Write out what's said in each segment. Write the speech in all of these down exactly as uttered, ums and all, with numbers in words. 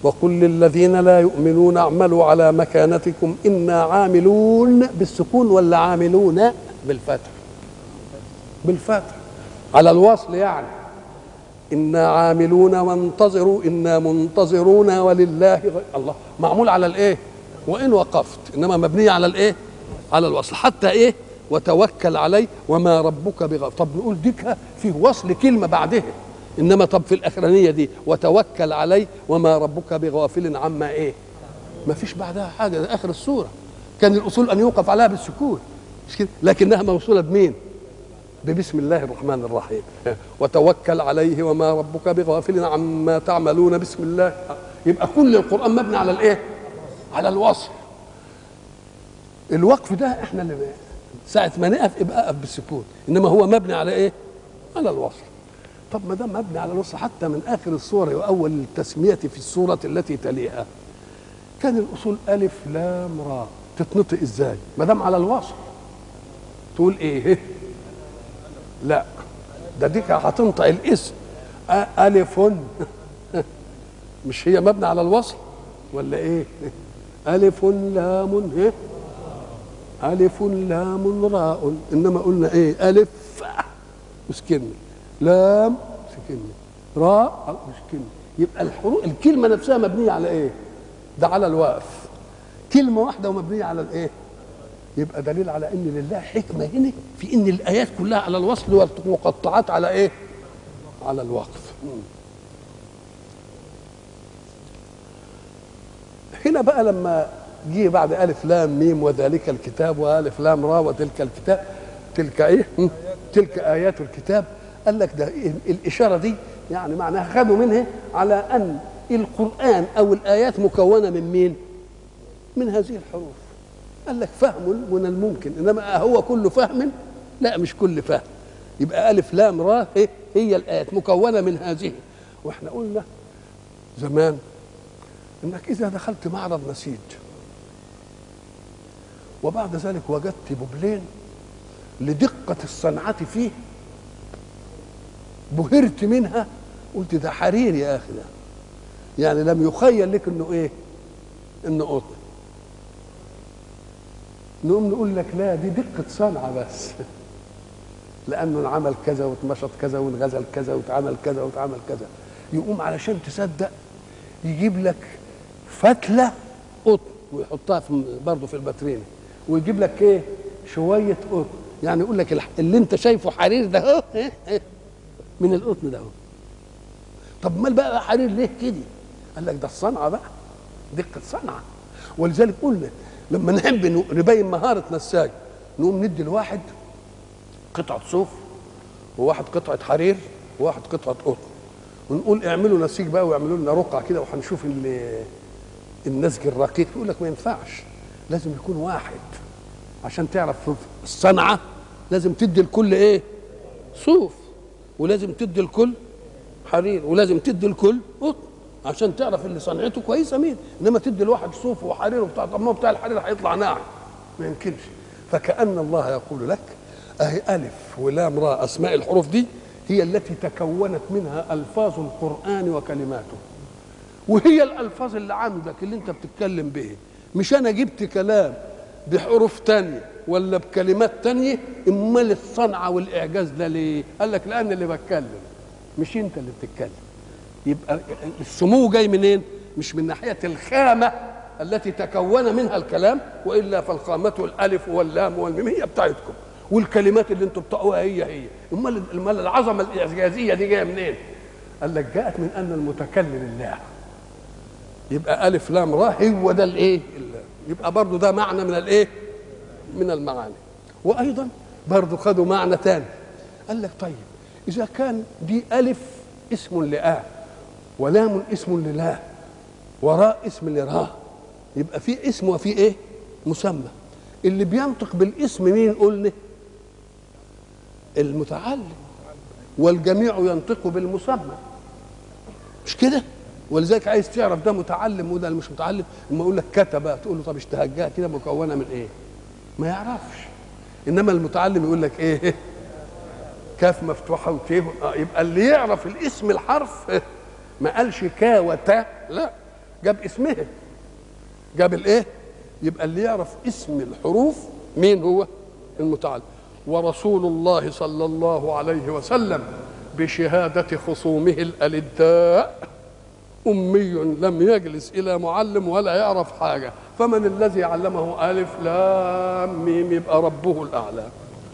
وقل للذين لا يؤمنون اعملوا على مكانتكم إنا عاملون بالسكون ولا عاملون بالفتح؟ بالفتح على الوصل يعني. إنا عاملون وانتظروا إنا منتظرون ولله غير الله معمول على الإيه؟ وإن وقفت، إنما مبنية على الإيه؟ على الوصل. حتى إيه؟ وتوكل عليه وما ربك بغافل. طب نقول ديك فيه وصل كلمة بعدها، إنما طب في الأخرانية دي وتوكل عليه وما ربك بغافل عما إيه؟ ما فيش بعدها حاجة، ده آخر السورة. كان الأصول أن يوقف عليها بالسكون مش كده؟ لكنها موصولة بمين؟ ببسم الله الرحمن الرحيم. وتوكل عليه وما ربك بغافل عما تعملون بسم الله. يبقى كل القرآن مبني على الإيه؟ على الوصل. الوقف ده احنا اللي ساعة ما نقف يبقى اقف بالسكون، انما هو مبني على ايه؟ على الوصل. طب ما دام مبني على الوصل حتى من اخر السورة واول التسمية في السورة التي تليها كان الاصول الف لام را تتنطق ازاي؟ ما دام على الوصل تقول ايه؟ لا ده ديك هتنطق الاسم الف مش هي مبني على الوصل ولا ايه؟ الف لام ايه؟ ألف لام راء، إنما قلنا إيه؟ ألف مسكنة، لام مسكنة، راء مسكنة. يبقى الحروف الكلمة نفسها مبنية على إيه؟ ده على الوقف. كلمة واحدة ومبنية على الإيه؟ يبقى دليل على إن لله حكمة هنا في إن الآيات كلها على الوصل والمقطعات على إيه؟ على الوقف. هنا بقى لما جه بعد ألف لام ميم وذلك الكتاب وألف لام را وتلك الكتاب تلك إيه؟ تلك آيات الكتاب. قال لك ده الإشارة دي يعني معناها خدوا منها على أن القرآن أو الآيات مكونة من مين؟ من هذه الحروف. قال لك فهم من الممكن، إنما هو كل فهم؟ لا مش كل فهم. يبقى ألف لام را هي الآيات مكونة من هذه. وإحنا قلنا زمان إنك إذا دخلت معرض نسيج وبعد ذلك وجدت ببلين لدقة الصنعة فيه بهرت منها، قلت ده حرير يا أخي، ده يعني لم يخيل لك إنه إيه؟ إنه قطن. نقوم نقول لك لا دي دقة صنعة بس لأنه انعمل كذا واتمشط كذا وانغزل كذا واتعمل كذا واتعمل كذا. يقوم علشان تصدق يجيب لك فتلة قطن ويحطها في برضه في الباترينة، ويجيب لك ايه؟ شويه قطن. يعني يقول لك اللي انت شايفه حرير ده اهو من القطن ده اهو. طب امال بقى حرير ليه كده؟ قال لك ده الصنعه بقى، دقه صنعه. ولذلك قلنا لما نحب نبين مهاره نساج نقوم ندي الواحد قطعه صوف وواحد قطعه حرير وواحد قطعه قطن ونقول اعملوا نسيج بقى ويعملوا لنا رقعه كده وهنشوف النسج الرقيق. يقول لك ما ينفعش، لازم يكون واحد عشان تعرف الصنعة. لازم تدي الكل ايه؟ صوف، ولازم تدي الكل حرير، ولازم تدي الكل قطن عشان تعرف اللي صنعته كويسه مين. انما تدي الواحد صوف وحرير وبتاع، طب ما بتاع الحرير هيطلع ناعم، ما يمكنش. فكأن الله يقول لك اهي الف ولام راء اسماء الحروف دي هي التي تكونت منها الفاظ القرآن وكلماته، وهي الالفاظ اللي عندك اللي انت بتتكلم به. مش انا جبت كلام بحروف تانية ولا بكلمات تانية، امال الصنعة والاعجاز ده ليه؟ قال لك لان اللي بتكلم مش انت اللي بتتكلم. يبقى السمو جاي منين؟ مش من ناحية الخامة التي تكون منها الكلام، والا فالخامة الالف واللام والميم هي بتاعتكم، والكلمات اللي انتم بتقوها هي هي. امال امال العظمة الاعجازية دي جايه منين؟ قال لك جاءت من ان المتكلم الله. يبقى الف لام را هو ده الايه؟ يبقى برضو ده معنى من الايه؟ من المعاني. وايضا برضو خدوا معنى ثاني. قال لك طيب اذا كان دي الف اسم لآ ولام اسم للا وراء اسم لرا، يبقى في اسم وفي ايه؟ مسمى. اللي بينطق بالاسم مين قلنا؟ المتعلم، والجميع ينطق بالمسمى، مش كده؟ ولذلك عايز تعرف ده متعلم وده مش متعلم، لما يقول لك كتب تقول له طب اشتهجها كده مكونه من ايه؟ ما يعرفش. انما المتعلم يقول لك ايه؟ كاف مفتوحه وتيه. اه يبقى اللي يعرف الاسم الحرف ما قالش كا وتا، لا جاب اسمها، جاب الايه؟ يبقى اللي يعرف اسم الحروف مين هو؟ المتعلم. ورسول الله صلى الله عليه وسلم بشهادة خصومه الألداء أمي لم يجلس إلى معلم ولا يعرف حاجة، فمن الذي علمه ألف لام ميم؟ يبقى ربه الأعلى.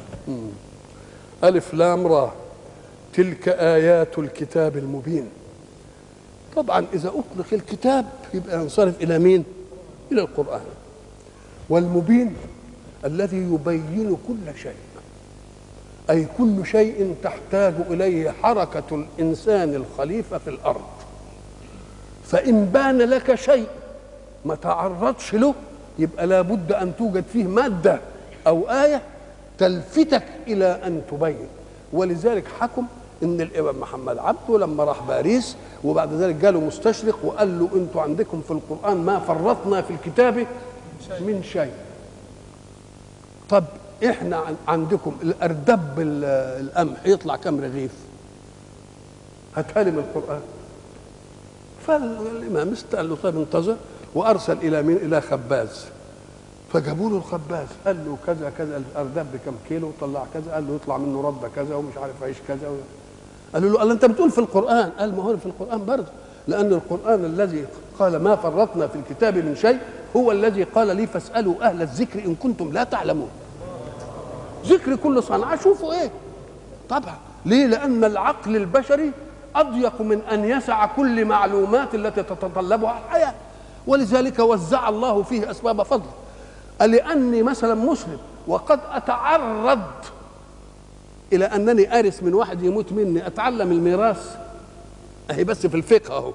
ألف لام را تلك آيات الكتاب المبين. طبعا إذا أطلق الكتاب يبقى ينصرف إلى مين؟ إلى القرآن. والمبين الذي يبين كل شيء، أي كل شيء تحتاج إليه حركة الإنسان الخليفة في الأرض. فإن بان لك شيء ما تعرضش له يبقى لابد أن توجد فيه مادة أو آية تلفتك إلى أن تبين. ولذلك حكم إن الإمام محمد عبده لما راح باريس وبعد ذلك جاله مستشرق وقال له أنتوا عندكم في القرآن ما فرطنا في الكتاب من شيء. طب إحنا عندكم الأردب القمح يطلع كم رغيف؟ هاتها لي من القرآن. فالإمام قال له طيب انتظر، وأرسل إلى مين؟ إلى خباز. فجابوا له الخباز قال له كذا كذا الأردب بكم كيلو؟ طلع كذا. قال له يطلع منه رده كذا ومش عارف عيش كذا. قالوا له قال انت بتقول في القرآن. قال ما هو في القرآن برضه، لأن القرآن الذي قال ما فرطنا في الكتاب من شيء هو الذي قال لي فاسألوا أهل الذكر إن كنتم لا تعلمون. ذكر كل صنعة شوفوا إيه. طبعا ليه؟ لأن العقل البشري أضيق من أن يسع كل معلومات التي تتطلبها الحياة، ولذلك وزع الله فيه أسباب فضل. لأني مثلا مسلم وقد أتعرض إلى أنني أرث من واحد يموت مني، أتعلم الميراث أهي بس في الفقه أهو.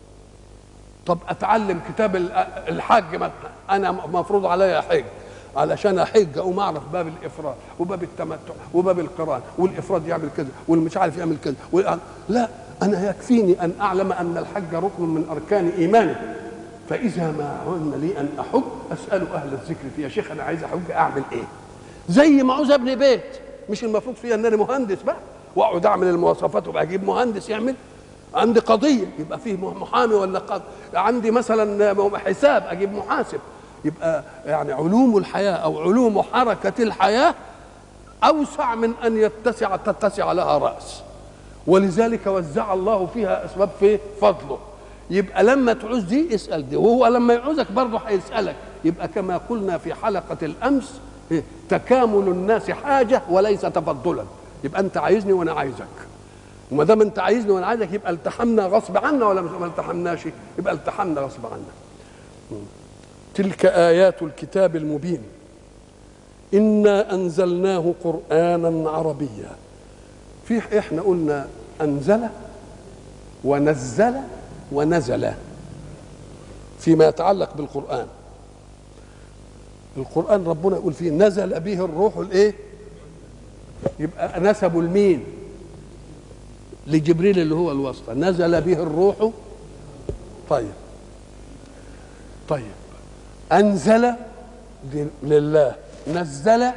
طب أتعلم كتاب الحج مثلا، أنا مفروض عليا حج، علشان أحج أقوم أعرف باب الإفراد وباب التمتع وباب القران، والإفراد يعمل كذا والمش عارف يعمل كذا. لا، أنا يكفيني أن أعلم أن الحج ركن من أركان إيماني، فإذا ما عن لي أن أحج أسأل أهل الذكر فيه. يا شيخ أنا عايز أحج أعمل إيه؟ زي ما عاوز أبني بيت، مش المفروض فيها أن أنا مهندس بقى وأقعد أعمل المواصفات وبقى أجيب مهندس يعمل؟ عندي قضية يبقى فيه محامي ولا قاضي، عندي مثلا حساب أجيب محاسب. يبقى يعني علوم الحياة أو علوم حركة الحياة أوسع من أن يتسع تتسع لها رأس، ولذلك وزع الله فيها أسباب في فضله. يبقى لما تعوز دي اسأل دي، وهو لما يعوزك برضه هيسألك. يبقى كما قلنا في حلقة الأمس تكامل الناس حاجة وليس تفضلا. يبقى أنت عايزني وأنا عايزك، وما دام أنت عايزني وأنا عايزك يبقى التحمنا غصب عنا، ولا ما التحمناش يبقى التحمنا غصب عنا. تلك آيات الكتاب المبين إنا أنزلناه قرآنا عربيا. في إحنا قلنا أنزل ونزل ونزل فيما يتعلق بالقرآن. القرآن ربنا يقول فيه نزل به الروح الايه؟ يبقى نسبوا لمين؟ لجبريل اللي هو الواسطة. نزل به الروح. طيب طيب أنزل لله، نزل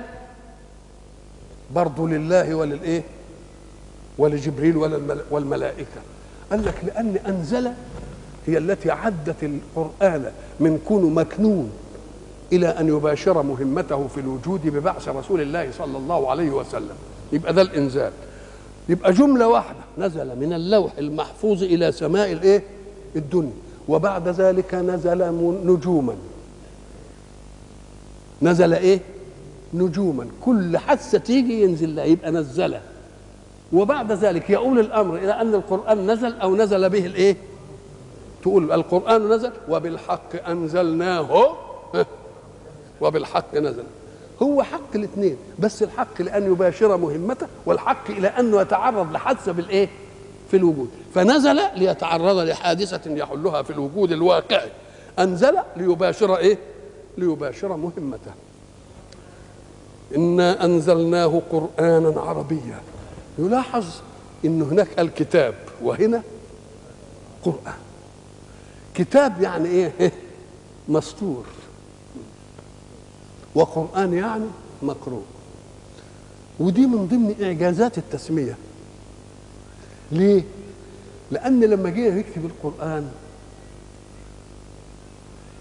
برضه لله وللإيه؟ ولجبريل والملائكة. قال لك لأن أنزل هي التي عدت القرآن من كون مكنون إلى أن يباشر مهمته في الوجود ببعث رسول الله صلى الله عليه وسلم. يبقى ده الإنزال. يبقى جملة واحدة، نزل من اللوح المحفوظ إلى سماء الإيه؟ الدنيا، وبعد ذلك نزل نجوما. نزل إيه؟ نجوما، كل حادثة تيجي ينزل لها يبقى نزله. وبعد ذلك يؤول الأمر إلى أن القرآن نزل أو نزل به الإيه؟ تقول القرآن نزل وبالحق أنزلناه وبالحق نزل. هو حق الاثنين، بس الحق لأن يباشر مهمته، والحق إلى أنه يتعرض لحادثة بالإيه؟ في الوجود. فنزل ليتعرض لحادثة يحلها في الوجود الواقعي، أنزل ليباشر إيه؟ ليباشر مهمته. إنا أنزلناه قرآنا عربيا. يلاحظ إن هناك الكتاب وهنا قرآن. كتاب يعني إيه؟ مسطور، وقرآن يعني مقروء. ودي من ضمن إعجازات التسمية. ليه؟ لأن لما جينا نكتب القرآن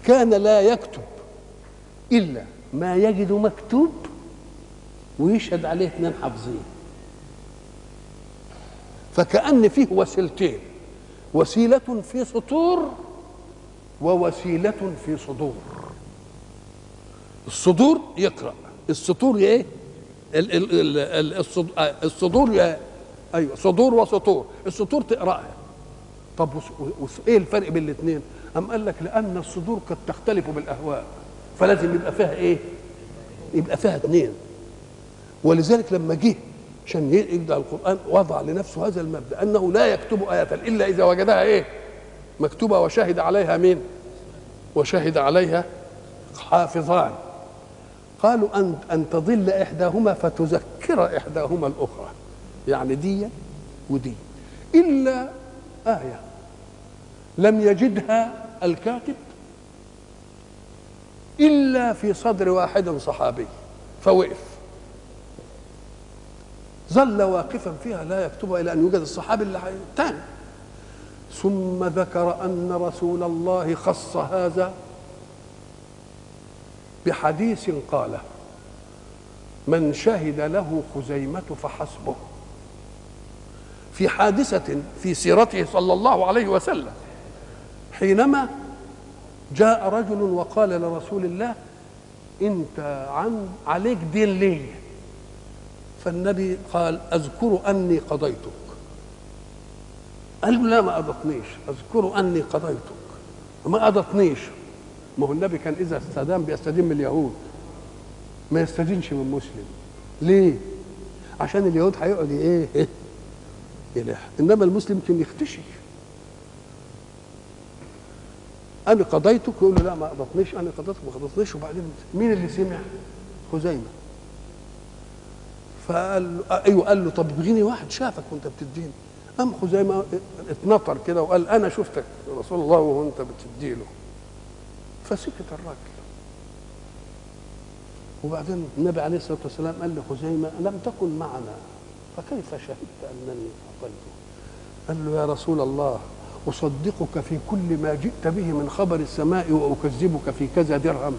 كان لا يكتب إلا ما يجد مكتوب ويشهد عليه اثنين حافظين. فكأن فيه وسيلتين، وسيلة في سطور ووسيلة في صدور. الصدور يقرأ، السطور ايه؟ الصدور ايوه صدور وسطور. السطور تقراها. طب ايه الفرق بين الاثنين؟ أم قال لك لأن الصدور قد تختلف بالأهواء، فلازم يبقى فيها ايه؟ يبقى فيها اثنين. ولذلك لما جه عشان يبدأ القرآن وضع لنفسه هذا المبدأ أنه لا يكتب آية إلا إذا وجدها ايه؟ مكتوبة وشهد عليها مين؟ وشهد عليها حافظان. قالوا أن أن تضل إحداهما فتذكر إحداهما الأخرى، يعني دي ودي. إلا آية لم يجدها الكاتب إلا في صدر واحد صحابي فوقف، ظل واقفا فيها لا يكتبها إلى أن يوجد الصحابي الثاني. ثم ذكر أن رسول الله خص هذا بحديث قاله: من شهد له خزيمة فحسبه، في حادثة في سيرته صلى الله عليه وسلم، حينما جاء رجل وقال لرسول الله: انت عن عليك دين لي. فالنبي قال: اذكر اني قضيتك. قال له: لا ما اضطنيش، اذكر اني قضيتك ما اضطنيش. ما هو النبي كان اذا استدان بيستدين من اليهود، ما يستدينش من مسلم. ليه؟ عشان اليهود هيقعد ايه يلح، انما المسلم كان يختشي. انا قضيتك، يقول له: لا ما قضتنيش، انا قضيتك ما قضتنيش. وبعدين مين اللي سمع؟ خزيمه. فقال ايوه، قال له: طب ابغيني واحد شافك وانت بتديني. قام خزيمه اتنطر كده وقال: انا شفتك يا رسول الله وانت بتديله. فسكت الراجل. وبعدين النبي عليه الصلاه والسلام قال لخزيمه: لم تكن معنا فكيف شهدت انني اعطيته؟ قال له: يا رسول الله، اصدقك في كل ما جئت به من خبر السماء واكذبك في كذا درهم؟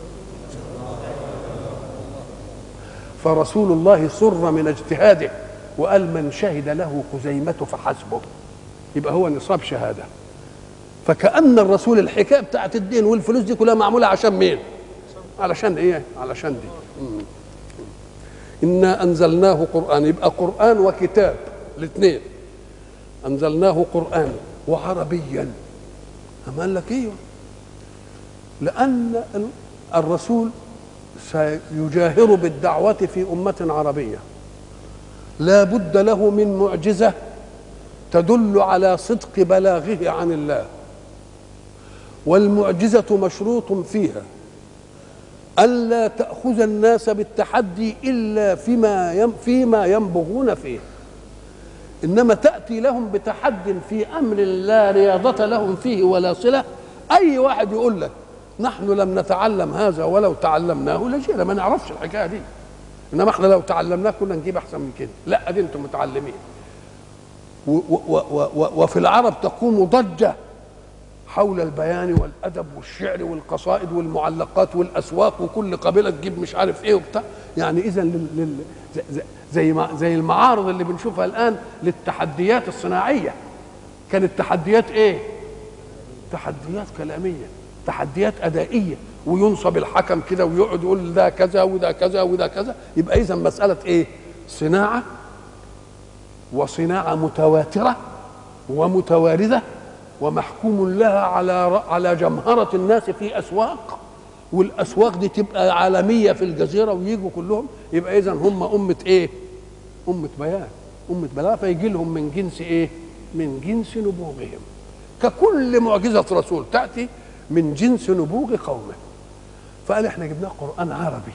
فرسول الله سر من اجتهاده وقال: من شهد له خزيمة فحسبه. يبقى هو نصاب شهاده. فكأن الرسول الحكايه بتاعت الدين والفلوس دي كلها معموله عشان مين؟ علشان ايه؟ علشان دي. مم. إنا أنزلناه قرآن، يبقى قرآن وكتاب الاثنين. أنزلناه قرآن وعربيا. أما قال لك ايوه، لأن الرسول سيجاهر بالدعوة في أمة عربية، لا بد له من معجزة تدل على صدق بلاغه عن الله، والمعجزة مشروط فيها ألا تأخذ الناس بالتحدي إلا فيما فيما ينبغون فيه، إنما تأتي لهم بتحد في أمر لا رياضة لهم فيه ولا صلة. أي واحد يقول لك: نحن لم نتعلم هذا ولو تعلمناه لجينا، ما نعرفش الحكاية دي، إنما احنا لو تعلمناه كنا نجيب أحسن من كده. لا، دي أنتم متعلمين. و و و و وفي العرب تقوم ضجة حول البيان والأدب والشعر والقصائد والمعلقات والأسواق، وكل قبيلة تجيب مش عارف إيه وبتاع. يعني إذا لل... زي زي, ما زي المعارض اللي بنشوفها الآن للتحديات الصناعية، كانت تحديات إيه؟ تحديات كلامية، تحديات أدائية، وينصب الحكم كده ويقعد يقول ده كذا وده كذا وده كذا. يبقى إذا مسألة إيه؟ صناعة، وصناعة متواترة ومتواردة ومحكوم لها على على جمهرة الناس في أسواق، والأسواق دي تبقى عالمية في الجزيرة ويجوا كلهم. يبقى إذن هم أمة إيه؟ أمة بيان، أمة بلاغ، فيجي لهم من جنس إيه؟ من جنس نبوغهم. ككل معجزة رسول تأتي من جنس نبوغ قومه. فقال: إحنا جبناه قرآن عربي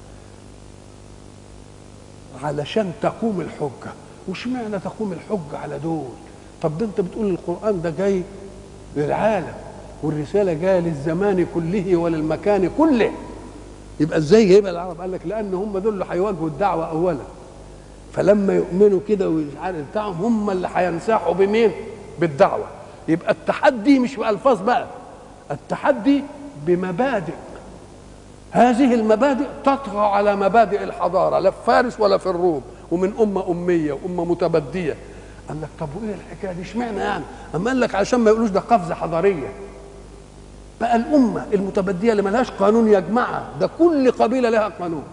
علشان تقوم الحجة. وش معنى تقوم الحجة على دول؟ طب ده انت بتقول القرآن ده جاي للعالم والرسالة جاية للزمان كله وللمكان كله، يبقى ازاي جايبها العرب؟ قال لك لأن هم دول اللي هيواجهوا الدعوة أولا، فلما يؤمنوا كده ومش عارف بتاعهم هم اللي هينساحوا بمين؟ بالدعوة. يبقى التحدي مش بألفاظ بقى، التحدي بمبادئ، هذه المبادئ تطغى على مبادئ الحضاره، لا في فارس ولا في الروم، ومن امه اميه وامه متبديه. قال لك طب وايه الحكايه دي؟ اشمعنى يعني؟ اما قال لك عشان ما يقولوش ده قفزه حضاريه. بقى الامه المتبديه اللي ملهاش قانون يجمعها، ده كل قبيله لها قانون،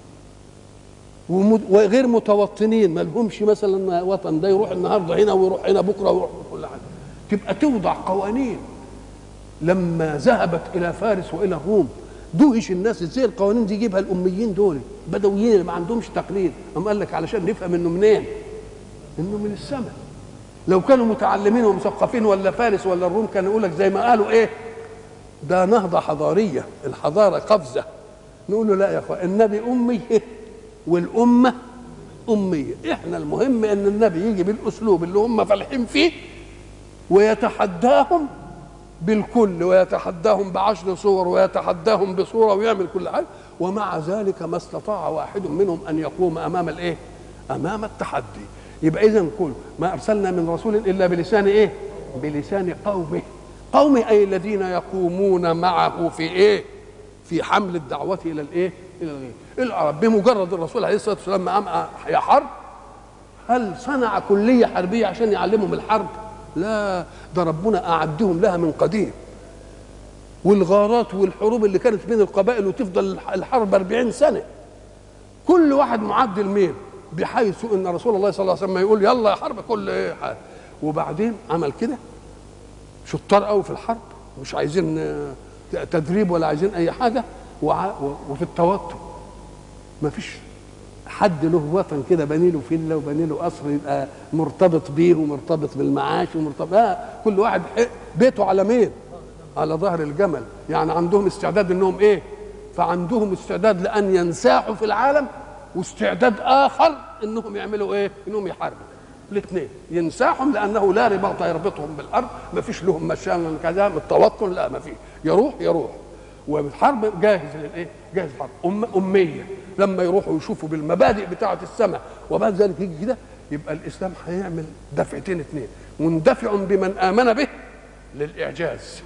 وغير متوطنين ما لهمش مثلا وطن، ده يروح النهارده هنا ويروح هنا بكره ويروح كل حاجه، تبقى توضع قوانين. لما ذهبت الى فارس والى الروم دهش الناس ازاي القوانين دي يجيبها الاميين دول بدويين اللي ما عندهمش تقليد. اما قال لك علشان نفهم انه منين؟ انه من السماء. لو كانوا متعلمين ومثقفين ولا فارس ولا الروم كانوا يقول لك زي ما قالوا ايه؟ ده نهضه حضاريه، الحضاره قفزه. نقول له لا يا اخوان، النبي امي والامه اميه. احنا المهم ان النبي يجي بالاسلوب اللي هم فالحين فيه ويتحداهم بالكل، ويتحداهم بعشر صور، ويتحداهم بصوره، ويعمل كل حاجه، ومع ذلك ما استطاع واحد منهم ان يقوم امام الايه؟ امام التحدي. يبقى اذا كل ما ارسلنا من رسول الا بلسان ايه؟ بلسان قومه. قومه اي الذين يقومون معه في ايه؟ في حمل الدعوه الى الايه؟ الى الغير. العرب بمجرد الرسول عليه الصلاه والسلام ما قام يا حرب، هل صنع كليه حربيه عشان يعلمهم الحرب؟ لا، ده ربنا اعدهم لها من قديم. والغارات والحروب اللي كانت بين القبائل وتفضل الحرب أربعين سنه، كل واحد معد الميل، بحيث ان رسول الله صلى الله عليه وسلم يقول يلا يا حرب كل ايه حاجه. وبعدين عمل كده شطار قوي في الحرب، مش عايزين تدريب ولا عايزين اي حاجه. وفي التوتر ما فيش حد له وطن كده بني له فيلا وبني له قصر يبقى مرتبط بيه ومرتبط بالمعاش ومرتبط، لا، كل واحد بيته على مين؟ على ظهر الجمل. يعني عندهم استعداد انهم ايه؟ فعندهم استعداد لان ينساحوا في العالم، واستعداد اخر انهم يعملوا ايه؟ انهم يحاربوا. الاثنين ينساحهم لانه لا رباط يربطهم بالارض، ما فيش لهم مشان كذا التوطن، لا ما فيش، يروح يروح. والحرب جاهز للايه؟ جاهز الحرب. أم اميه لما يروحوا يشوفوا بالمبادئ بتاعه السماء وبعد ذلك يجي كده، يبقى الاسلام هيعمل دفعتين اثنين، مندفع بمن امن به للاعجاز،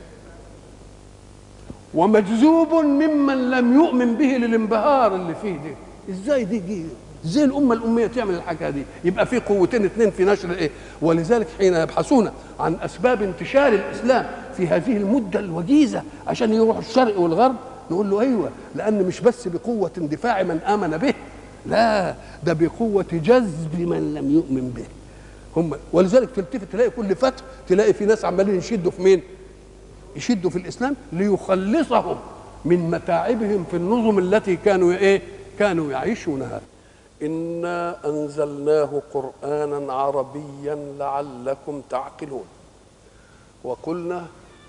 ومجذوب ممن لم يؤمن به للانبهار اللي فيه دي. ازاي دي جي؟ ازاي الامه الاميه تعمل الحاجه دي؟ يبقى في قوتين اثنين في نشر الايه؟ ولذلك حين يبحثون عن اسباب انتشار الاسلام في هذه المده الوجيزه عشان يروحوا الشرق والغرب، نقول له ايوه، لان مش بس بقوه اندفاع من امن به، لا، ده بقوه جذب من لم يؤمن به. هم ولذلك تلتفت تلاقي كل فتح تلاقي في ناس عمالين يشدوا في مين؟ يشدوا في الاسلام ليخلصهم من متاعبهم في النظم التي كانوا ايه؟ كانوا يعيشونها. إنا أنزلناه قرآنا عربيا لعلكم تعقلون. وقلنا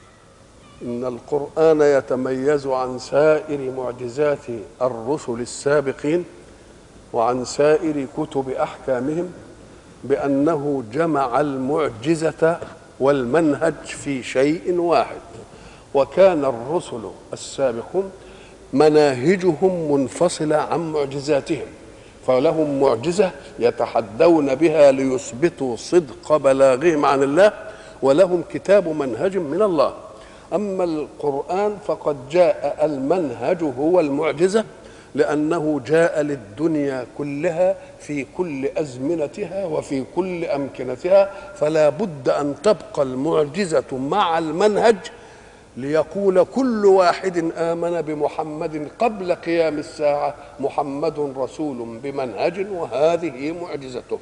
إن القرآن يتميز عن سائر معجزات الرسل السابقين وعن سائر كتب أحكامهم بأنه جمع المعجزة والمنهج في شيء واحد. وكان الرسل السابقون مناهجهم منفصلة عن معجزاتهم، فلهم معجزة يتحدون بها ليثبتوا صدق بلاغهم عن الله، ولهم كتاب منهج من الله. أما القرآن فقد جاء المنهج هو المعجزة، لأنه جاء للدنيا كلها في كل أزمنتها وفي كل أمكنتها، فلا بد أن تبقى المعجزة مع المنهج ليقول كل واحد آمن بمحمد قبل قيام الساعة محمد رسول بمنهج وهذه معجزته.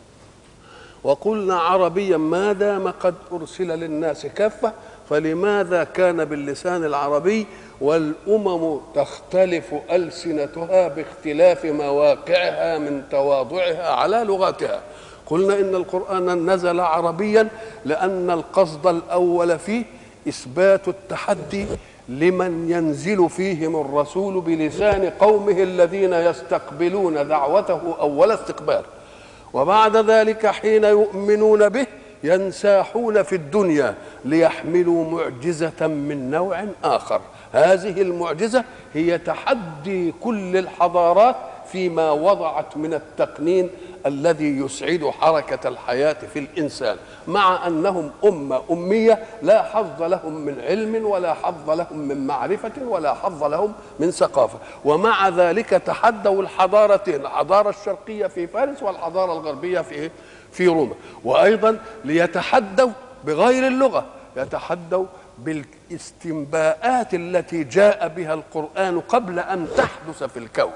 وقلنا عربيا ما دام قد أرسل للناس كافة، فلماذا كان باللسان العربي والأمم تختلف ألسنتها باختلاف مواقعها من تواضعها على لغاتها؟ قلنا إن القرآن نزل عربيا لأن القصد الأول فيه إثبات التحدي لمن ينزل فيهم الرسول بلسان قومه الذين يستقبلون دعوته أول استقبال، وبعد ذلك حين يؤمنون به ينساحون في الدنيا ليحملوا معجزة من نوع آخر. هذه المعجزة هي تحدي كل الحضارات فيما وضعت من التقنين الذي يسعد حركة الحياة في الإنسان، مع أنهم أمة أمية لا حظ لهم من علم ولا حظ لهم من معرفة ولا حظ لهم من ثقافة، ومع ذلك تحدوا الحضارتين، الحضارة الشرقية في فارس والحضارة الغربية في في روما. وأيضا ليتحدوا بغير اللغة، يتحدوا بالاستنباءات التي جاء بها القرآن قبل أن تحدث في الكون،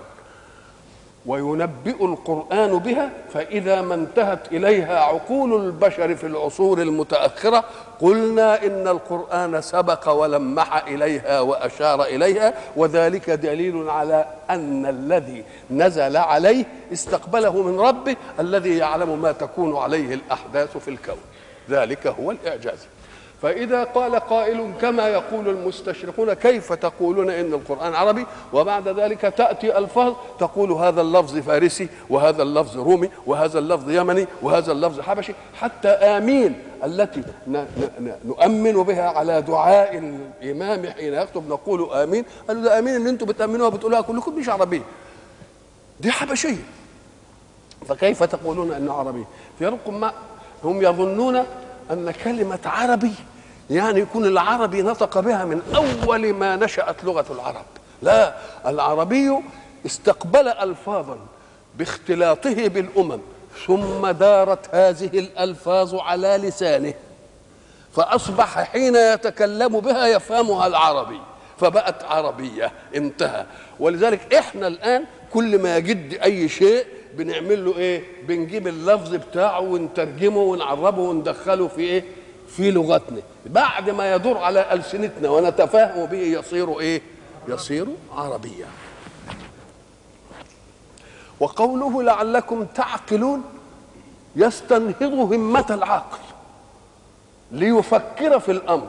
وينبئ القرآن بها، فإذا ما انتهت إليها عقول البشر في العصور المتأخرة قلنا إن القرآن سبق ولمح إليها وأشار إليها، وذلك دليل على أن الذي نزل عليه استقبله من ربه الذي يعلم ما تكون عليه الأحداث في الكون، ذلك هو الإعجاز. فإذا قال قائل كما يقول المستشرقون كيف تقولون إن القرآن عربي، وبعد ذلك تأتي ألفاظ تقول هذا اللفظ فارسي وهذا اللفظ رومي وهذا اللفظ يمني وهذا اللفظ حبشي، حتى آمين التي نؤمن بها على دعاء الإمام حين يكتب نقول آمين، قالوا ده آمين اللي أنتم بتأمنوها بتقولوها كلكم مش عربية، دي حبشية، فكيف تقولون إنه عربي؟ في رقم ما هم يظنون أن كلمة عربي يعني يكون العربي نطق بها من أول ما نشأت لغة العرب، لا، العربي استقبل ألفاظا باختلاطه بالأمم ثم دارت هذه الألفاظ على لسانه فأصبح حين يتكلم بها يفهمها العربي فبقت عربية، انتهى. ولذلك احنا الآن كل ما يجد أي شيء بنعمل له ايه؟ بنجيب اللفظ بتاعه ونترجمه ونعربه وندخله في ايه؟ في لغتنا، بعد ما يدور على ألسنتنا ونتفاهم به يصير ايه؟ يصير عربيا. وقوله لعلكم تعقلون يستنهض همة العقل ليفكر في الأمر،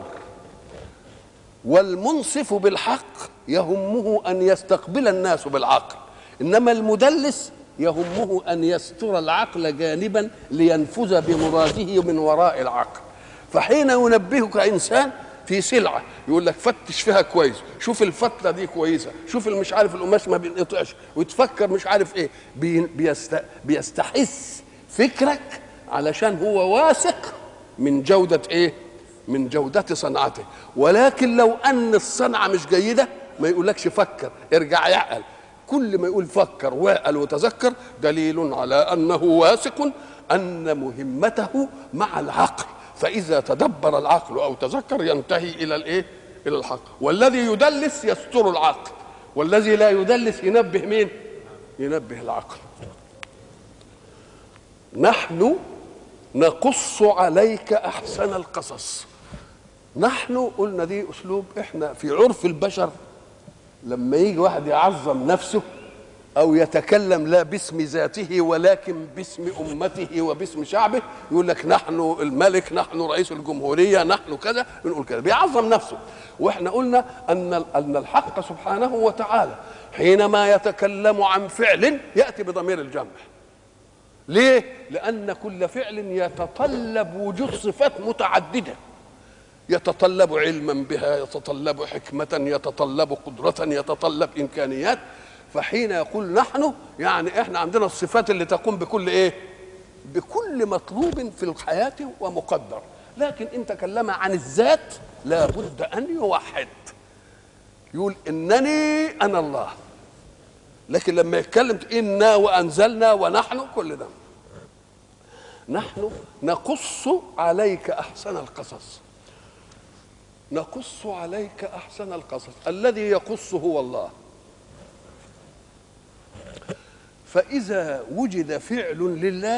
والمنصف بالحق يهمه أن يستقبل الناس بالعقل، إنما المدلس يهمه أن يستر العقل جانبا لينفذ بمراده من وراء العقل. فحين ينبهك إنسان في سلعة يقول لك فتش فيها كويس، شوف الفتلة دي كويسة، شوف مش عارف القماش ما بينقطعش، وتفكر مش عارف ايه، بيست بيستحث فكرك علشان هو واثق من جودة ايه؟ من جودة صنعته. ولكن لو أن الصنعة مش جيدة ما يقولكش فكر ارجع يعقل، كل ما يقول فكر واعقل وتذكر دليل على أنه واثق أن مهمته مع العقل، فإذا تدبر العقل أو تذكر ينتهي إلى الإيه؟ إلى الحق. والذي يدلس يستر العقل، والذي لا يدلس ينبه مين؟ ينبه العقل. نحن نقص عليك أحسن القصص. نحن قلنا دي أسلوب إحنا في عرف البشر لما يجي واحد يعظم نفسه أو يتكلم لا باسم ذاته ولكن باسم أمته وباسم شعبه يقول لك نحن الملك، نحن رئيس الجمهورية، نحن كذا، بنقول كذا، بيعظم نفسه. وإحنا قلنا أن أن الحق سبحانه وتعالى حينما يتكلم عن فعل يأتي بضمير الجمع. ليه؟ لأن كل فعل يتطلب وجود صفات متعددة، يتطلب علما بها، يتطلب حكمة، يتطلب قدرة، يتطلب إمكانيات. فحين يقول نحن يعني احنا عندنا الصفات اللي تقوم بكل ايه؟ بكل مطلوب في الحياة ومقدر. لكن ان تكلم عن الذات لابد ان يوحد، يقول انني انا الله، لكن لما يتكلم انا وانزلنا ونحن كل ده. نحن نقص عليك احسن القصص، نقص عليك احسن القصص، الذي يقص هو الله. فإذا وجد فعل لله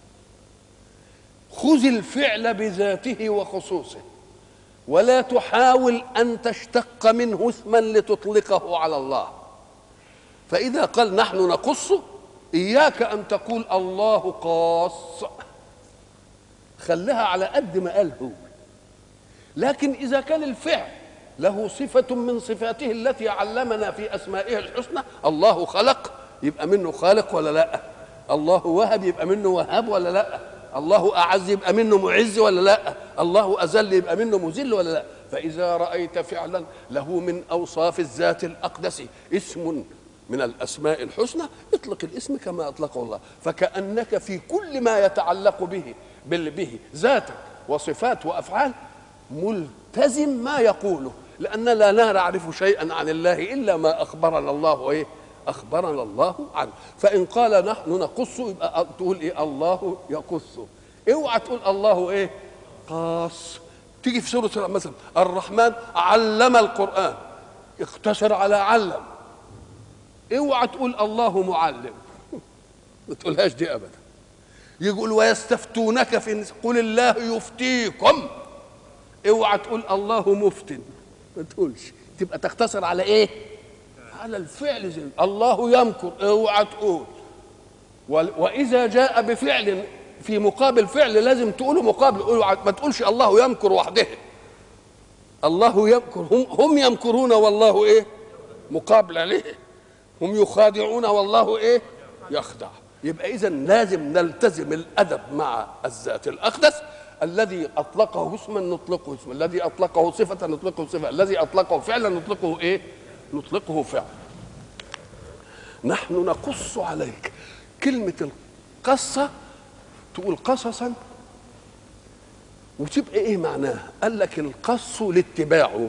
خذ الفعل بذاته وخصوصه، ولا تحاول أن تشتق منه اسما لتطلقه على الله. فإذا قال نحن نقص إياك أن تقول الله قاص، خلها على قد ما قال هو. لكن إذا كان الفعل له صفة من صفاته التي علمنا في أسمائه الحسنى، الله خلق يبقى منه خالق ولا لا؟ الله وهب يبقى منه وهاب ولا لا؟ الله أعز يبقى منه معز ولا لا؟ الله أذل يبقى منه مذل ولا لا؟ فإذا رأيت فعلا له من أوصاف الذات الأقدس اسم من الأسماء الحسنى اطلق الاسم كما أطلقه الله، فكأنك في كل ما يتعلق به به ذاتك وصفات وأفعال ملتزم ما يقوله، لأننا لا نعرف شيئا عن الله إلا ما أخبرنا الله إيه؟ أخبرنا الله عنه. فإن قال نحن نقص يبقى تقول إيه؟ الله يقص. اوعى تقول الله إيه؟ قاص. تيجي في سورة مثلا الرحمن علم القرآن، اختصر على علم. اوعى تقول الله معلم، ما تقولهاش دي أبدا. يقول ويستفتونك في قل الله يفتيكم، اوعى تقول الله مفتن، ما تقولش، تبقى تختصر على ايه؟ على الفعل. زي الله يمكر، اوعى تقول. واذا جاء بفعل في مقابل فعل لازم تقوله مقابل، ما تقولش الله يمكر وحده. الله يمكر، هم, هم يمكرون والله ايه؟ مقابل عليه. هم يخادعون والله ايه؟ يخدع. يبقى اذا لازم نلتزم الادب مع الذات الاقدس. الذي اطلقه اسما نطلقه اسما، الذي اطلقه صفه نطلقه صفه، الذي اطلقه فعلا نطلقه ايه؟ نطلقه فعل. نحن نقص عليك. كلمه القصه تقول قصصا، وتبقى ايه معناها؟ قال لك القص الاتباع.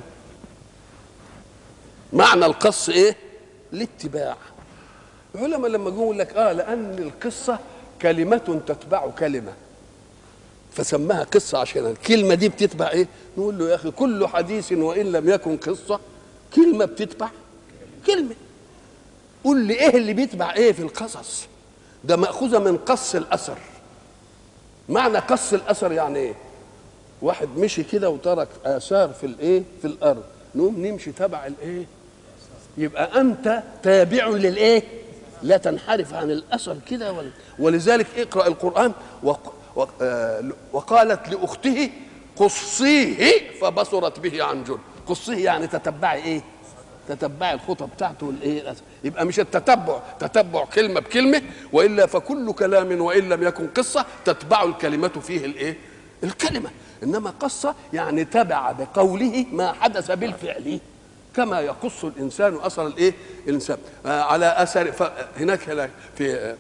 معنى القص ايه؟ الاتباع. العلماء لما يقول لك اه لان القصه كلمه تتبع كلمه فسماها قصه، عشان الكلمه دي بتتبع ايه؟ نقول له يا اخي كل حديث وان لم يكن قصه كلمه بتتبع كلمه. قول لي ايه اللي بيتبع ايه في القصص؟ ده ماخوذه من قص الاثر. معنى قص الاثر يعني ايه؟ واحد مشي كده وترك اثار في الايه؟ في الارض، نقوم نمشي تبع الايه؟ يبقى انت تابع للايه؟ لا تنحرف عن الاثر كده. ولذلك اقرا القران وق... وقالت لاخته قصيه فبصرت به عن جن. قصيه يعني تتبعي ايه؟ تتبعي الخطى بتاعته والايه؟ يبقى مش التتبع تتبع كلمه بكلمه، والا فكل كلام وان لم يكن قصه تتبع الكلمه فيه الايه؟ الكلمه. انما قصه يعني تبع بقوله ما حدث بالفعل، كما يقص الانسان اثر الايه؟ الانسان آه على اثر. هناك في آه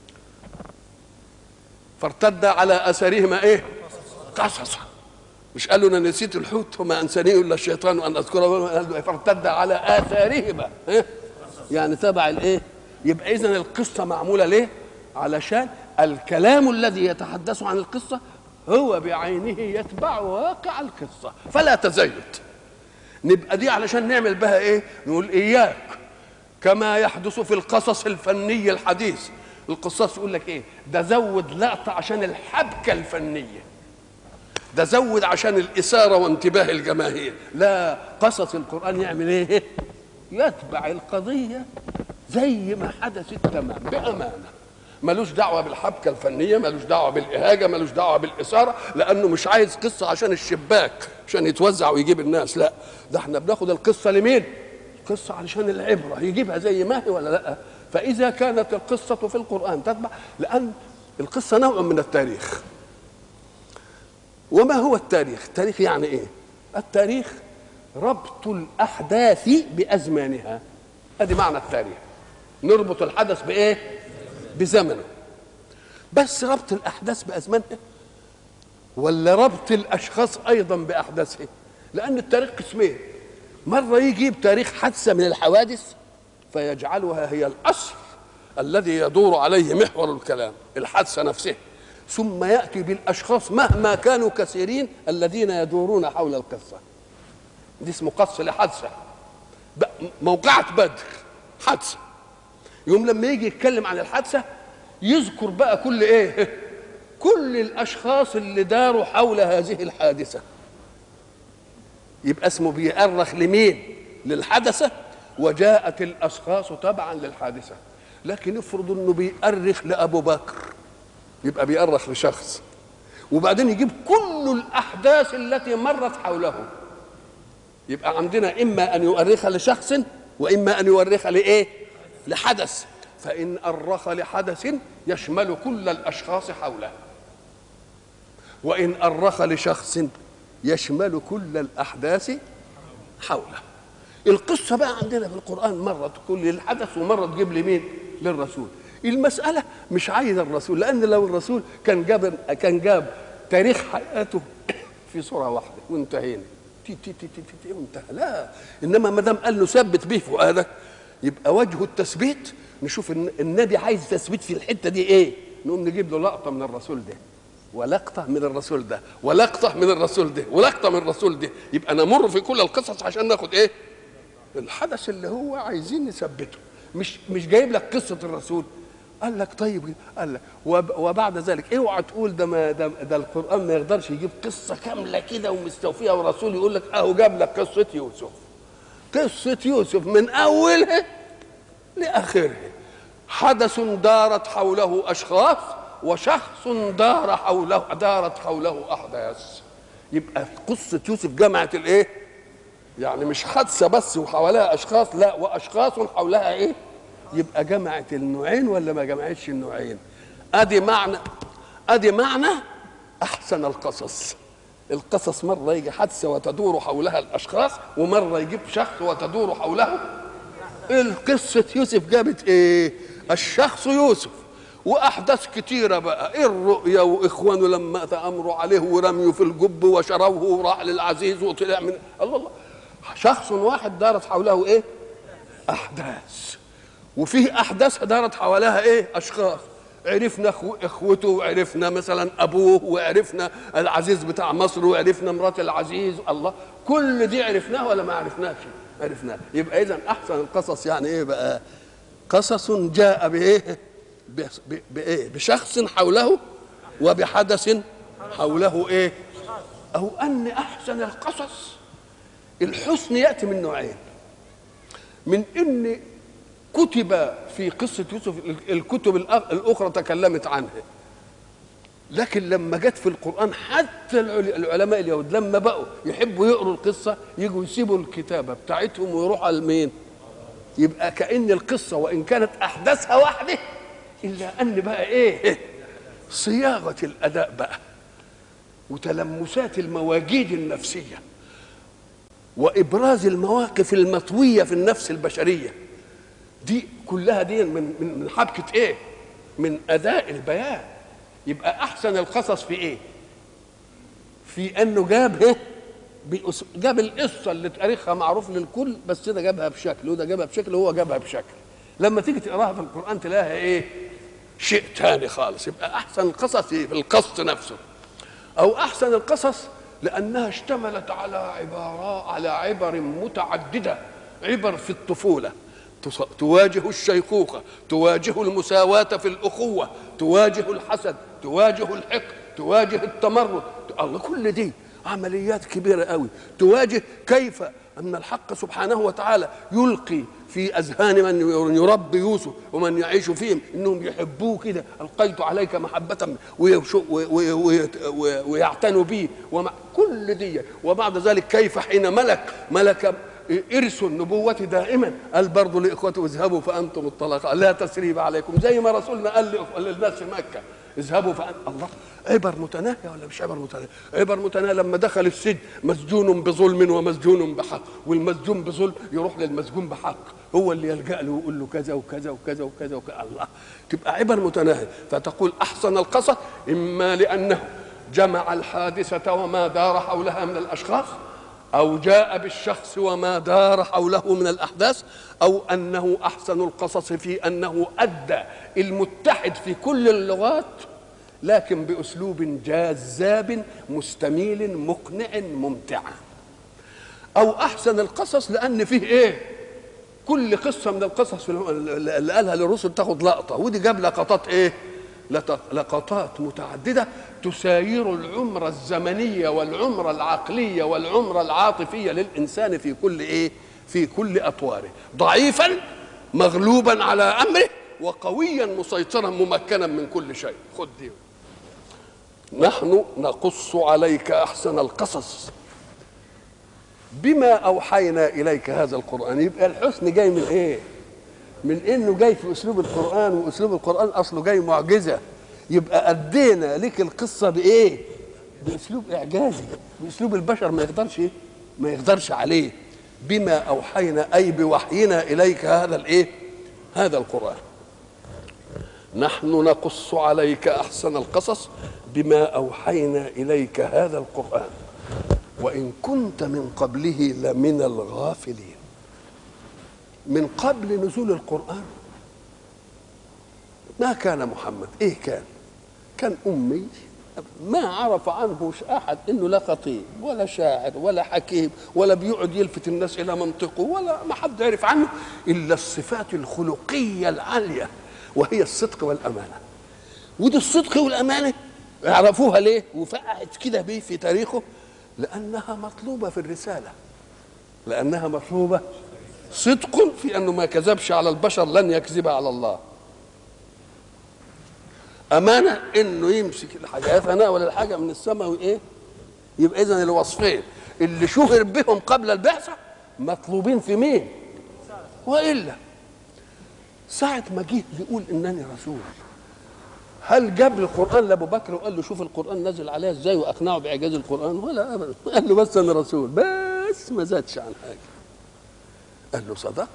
فارتد على اثرهما ايه؟ قصصا. مش قالوا انا نسيت الحوت وما انسانيه الا الشيطان ان اذكره، فارتد على اثارهما إيه؟ يعني تبع الايه؟ يبقى اذا القصه معموله ليه؟ علشان الكلام الذي يتحدث عن القصه هو بعينه يتبع واقع القصه، فلا تزيد. نبقى دي علشان نعمل بها ايه؟ نقول اياك كما يحدث في القصص الفني الحديث. القصاص يقول لك ايه؟ ده زود لقطه عشان الحبكه الفنيه، ده زود عشان الاثاره وانتباه الجماهير. لا، قصص القران يعمل ايه؟ يتبع القضيه زي ما حدثت تمام بامانه، ملوش دعوه بالحبكه الفنيه، ملوش دعوه بالاهاجه، ملوش دعوه بالاثاره، لانه مش عايز قصه عشان الشباك عشان يتوزع ويجيب الناس. لا، ده احنا بناخد القصه لمين؟ قصه علشان العبره، يجيبها زي ما هي ولا لا؟ فاذا كانت القصه في القران تتبع، لان القصه نوع من التاريخ. وما هو التاريخ؟ التاريخ يعني ايه؟ التاريخ ربط الاحداث بازمانها. ادي معنى التاريخ، نربط الحدث بايه؟ بزمنه. بس ربط الاحداث بازمانها ولا ربط الاشخاص ايضا باحداثها؟ لان التاريخ قسمين، مره يجيب تاريخ حادثه من الحوادث فيجعلها هي الاصل الذي يدور عليه محور الكلام، الحادثه نفسها، ثم ياتي بالاشخاص مهما كانوا كثيرين الذين يدورون حول القصه. دي اسمه قص لحادثه. موقعة بدر حادثه، يوم لما يجي يتكلم عن الحادثه يذكر بقى كل ايه؟ كل الاشخاص اللي داروا حول هذه الحادثه. يبقى اسمه بيأرخ لمين؟ للحدثه، وجاءت الاشخاص تبعا للحادثه. لكن افرض انه بيأرخ لابو بكر، يبقى بيأرخ لشخص، وبعدين يجيب كل الاحداث التي مرت حوله. يبقى عندنا اما ان يؤرخ لشخص واما ان يؤرخ لايه؟ لحدث. فان أرخ لحدث يشمل كل الاشخاص حوله، وان أرخ لشخص يشمل كل الاحداث حوله. القصه بقى عندنا في القران مره تكون للحدث ومره تجيب لي مين؟ للرسول. المساله مش عايز الرسول، لان لو الرسول كان جاب كان جاب تاريخ حياته في صوره واحده وانتهينا تي تي تي تي تي وانتهى. لا، انما ما دام قال له ثبت به فؤادك يبقى وجه التثبيت نشوف النبي عايز تثبيت في الحته دي ايه، نقوم نجيب له لقطه من الرسول ده ولقطه من الرسول ده ولقطه من الرسول ده ولقطه من الرسول ده، يبقى نمر في كل القصص عشان ناخد ايه؟ الحدث اللي هو عايزين نثبته. مش مش جايب لك قصه الرسول. قال لك طيب، قال لك وبعد ذلك اوعى تقول ده ما ده, ده القران ما يقدرش يجيب قصه كامله كده ومستوفيه ورسول يقول لك اهو جاب لك قصه يوسف. قصه يوسف من اولها لاخرها حدث دارت حوله اشخاص وشخص دار حوله دارت حوله احداث. يبقى قصه يوسف جمعت الايه؟ يعني مش حادثه بس وحواليها اشخاص، لا، واشخاص حولها ايه؟ يبقى جمعت النوعين ولا ما جمعتش النوعين؟ ادي معنى ادي معنى احسن القصص. القصص مره يجي حادثه وتدور حولها الاشخاص، ومره يجيب شخص وتدور حوله. القصه يوسف جابت ايه؟ الشخص يوسف واحداث كتيره بقى، الرؤيا واخوانه لما تامروا عليه ورميوا في الجب وشروه وراح للعزيز وطلع من الله الله. شخص واحد دارت حوله ايه؟ احداث. وفيه احداث دارت حواليها ايه؟ اشخاص. عرفنا اخوته وعرفنا مثلا ابوه وعرفنا العزيز بتاع مصر وعرفنا مرات العزيز. الله، كل دي عرفناها ولا ما عرفناش؟ عرفناها. يبقى اذا احسن القصص يعني ايه بقى؟ قصص جاء بايه؟ بايه؟ بشخص حوله وبحدث حوله ايه؟ او ان احسن القصص الحسن ياتي من نوعين. من ان كتب في قصه يوسف الكتب الاخرى تكلمت عنها، لكن لما جت في القران حتى العلماء اليهود لما بقوا يحبوا يقروا القصه يجوا يسيبوا الكتابه بتاعتهم ويروحوا على مين؟ يبقى كأن القصه وان كانت احداثها واحده الا ان بقى ايه؟ صياغه الاداء بقى وتلمسات المواجيد النفسيه وابراز المواقف المطويه في النفس البشريه، دي كلها دي من من من حبكه ايه؟ من اداء البيان. يبقى احسن القصص في ايه؟ في انه جاب ايه؟ جاب القصه اللي تاريخها معروف للكل، بس ده جابها بشكل وده جابها بشكل وهو جابها بشكل. لما تيجي تقراها في القران تلاقيها ايه؟ شيء ثاني خالص. يبقى احسن القصص في القص نفسه. او احسن القصص لانها اشتملت على عبارات على عبر متعدده. عبر في الطفوله تواجه الشيخوخه، تواجه المساواه في الاخوه، تواجه الحسد، تواجه الحقد، تواجه التمرد. الله، كل دي عمليات كبيره قوي. تواجه كيف ان الحق سبحانه وتعالى يلقي في اذهان من يربي يوسف ومن يعيش فيهم انهم يحبوه كده، القيت عليك محبه ويعتنوا به ومع كل دي. وبعد ذلك كيف حين ملك ملك إرث النبوة دائما قال برضه لإخوته اذهبوا فأنتم الطلقاء لا تسريب عليكم، زي ما رسولنا قال للناس في مكة اذهبوا فأنتم. الله، عبر متناهية ولا مش عبر متناهية؟ عبر متناهية. لما دخل السجن مسجون بظلم ومسجون بحق، والمسجون بظلم يروح للمسجون بحق هو اللي يلجأ له ويقول له كذا وكذا وكذا وكذا وكذا. الله، تبقى عبر متناهية. فتقول أحسن القصص إما لأنه جمع الحادثة وما دار حولها من الأشخاص، أو جاء بالشخص وما دار حوله من الأحداث، أو أنه أحسن القصص في أنه أدى المتحد في كل اللغات لكن بأسلوب جاذاب مستميل مقنع ممتع. أو أحسن القصص لأن فيه إيه؟ كل قصة من القصص اللي قالها للرسل تاخد لقطة، ودي جاب لقطات إيه؟ لقطات متعددة تساير العمر الزمنية والعمر العقلية والعمر العاطفية للإنسان في كل إيه؟ في كل أطواره، ضعيفا مغلوبا على أمره وقويا مسيطرا ممكنا من كل شيء. خد دي. نحن نقص عليك أحسن القصص بما أوحينا إليك هذا القرآن. يبقى الحسن جاي من إيه؟ من إنه جاي في أسلوب القرآن، وأسلوب القرآن أصله جاي معجزة. يبقى أدينا لك القصة بإيه؟ بأسلوب إعجازي، بأسلوب البشر ما يقدرش ما يقدرش عليه. بما أوحينا أي بوحينا إليك هذا الإيه؟ هذا القرآن. نحن نقص عليك أحسن القصص بما أوحينا إليك هذا القرآن وإن كنت من قبله لمن الغافلين. من قبل نزول القرآن ما كان محمد إيه كان؟ كان أمي ما عرف عنه أحد إنه لا خطيب ولا شاعر ولا حكيم ولا بيقعد يلفت الناس إلى منطقه ولا ما حد يعرف عنه إلا الصفات الخلقية العالية وهي الصدق والأمانة. ودي الصدق والأمانة يعرفوها ليه؟ وفقعت كده بيه في تاريخه لأنها مطلوبة في الرسالة، لأنها مطلوبة صدق في أنه ما كذبش على البشر لن يكذب على الله. أمانة إنه يمسك الحاجة ثناء ولا الحاجة من السماء وإيه؟ يبقى إذن الوصفين اللي شهر بهم قبل البعثة مطلوبين في مين؟ وإلا ساعة ما جه يقول إنني رسول، هل جاب القرآن لأبو بكر وقال له شوف القرآن نزل عليه إزاي وأقنعه بإعجاز القرآن؟ ولا أبدا، قال له بس أنا رسول بس ما زادش عن حاجة. قال له صدقت.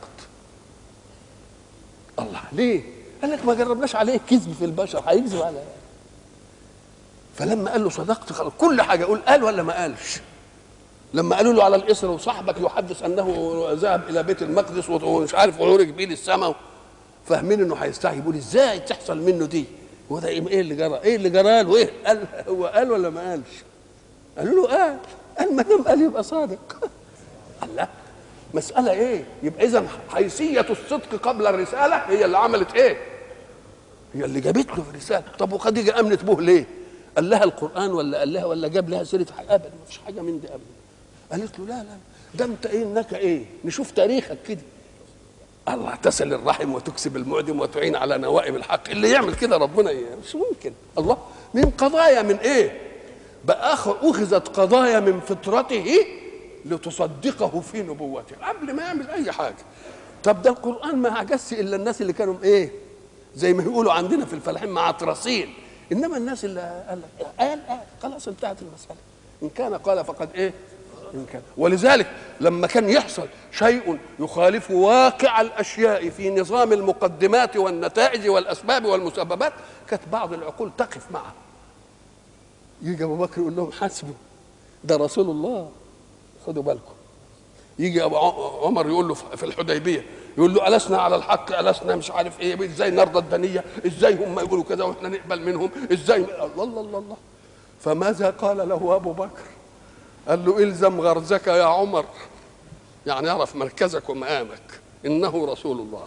الله ليه؟ قال لك ما جربناش عليه كذب في البشر، هيكذب على ايه؟ فلما قال له صدقت خلاص كل حاجه يقول قال ولا ما قالش؟ لما قالوا له على الاسره وصاحبك يحدث انه ذهب الى بيت المقدس ومش عارف وعرج بيه للسماء، فاهمين انه هيستحي، يقول ازاي تحصل منه دي؟ هو ده ايه اللي جرى؟ ايه اللي جرى له؟ ايه؟ قال هو قال ولا ما قالش؟ قالوا له قال، قال ما دام قال يبقى صادق. الله مسألة إيه؟ يبقى إذا حيثية الصدق قبل الرسالة هي اللي عملت إيه؟ هي اللي جابت له في الرسالة. طب وخديجة أمنت به ليه؟ قال لها القرآن ولا قال لها ولا جاب لها سيرة حاجة؟ أبدا ما فيش حاجة من دي أبدا. قالت له لا لا ده أنت إيه إنك إيه؟ نشوف تاريخك كده. الله تصل الرحم وتكسب المعدم وتعين على نوائب الحق، اللي يعمل كده ربنا إيه؟ مش ممكن. الله من قضايا من إيه؟ بقى أخذت قضايا من فطرته لتصدقه في نبوته قبل ما يعمل اي حاجه. طب ده القران ما عجزش الا الناس اللي كانوا ايه زي ما يقولوا عندنا في الفلاحين معطرسين، انما الناس اللي قال لك قال قال خلاص انتهت المساله. ان كان قال فقد ايه ان كان. ولذلك لما كان يحصل شيء يخالف واقع الاشياء في نظام المقدمات والنتائج والاسباب والمسببات كانت بعض العقول تقف معه. يجي ابو بكر يقول لهم حسبوا ده رسول الله خدوا بالكم. يجي ابو عمر يقول له في الحديبيه يقول له ألسنا على الحق ألسنا مش عارف ايه ازاي نرضى الدنيه ازاي هم يقولوا كذا واحنا نقبل منهم ازاي الله الله الله الله. فماذا قال له ابو بكر؟ قال له الزم غرزك يا عمر، يعني اعرف مركزك ومقامك انه رسول الله.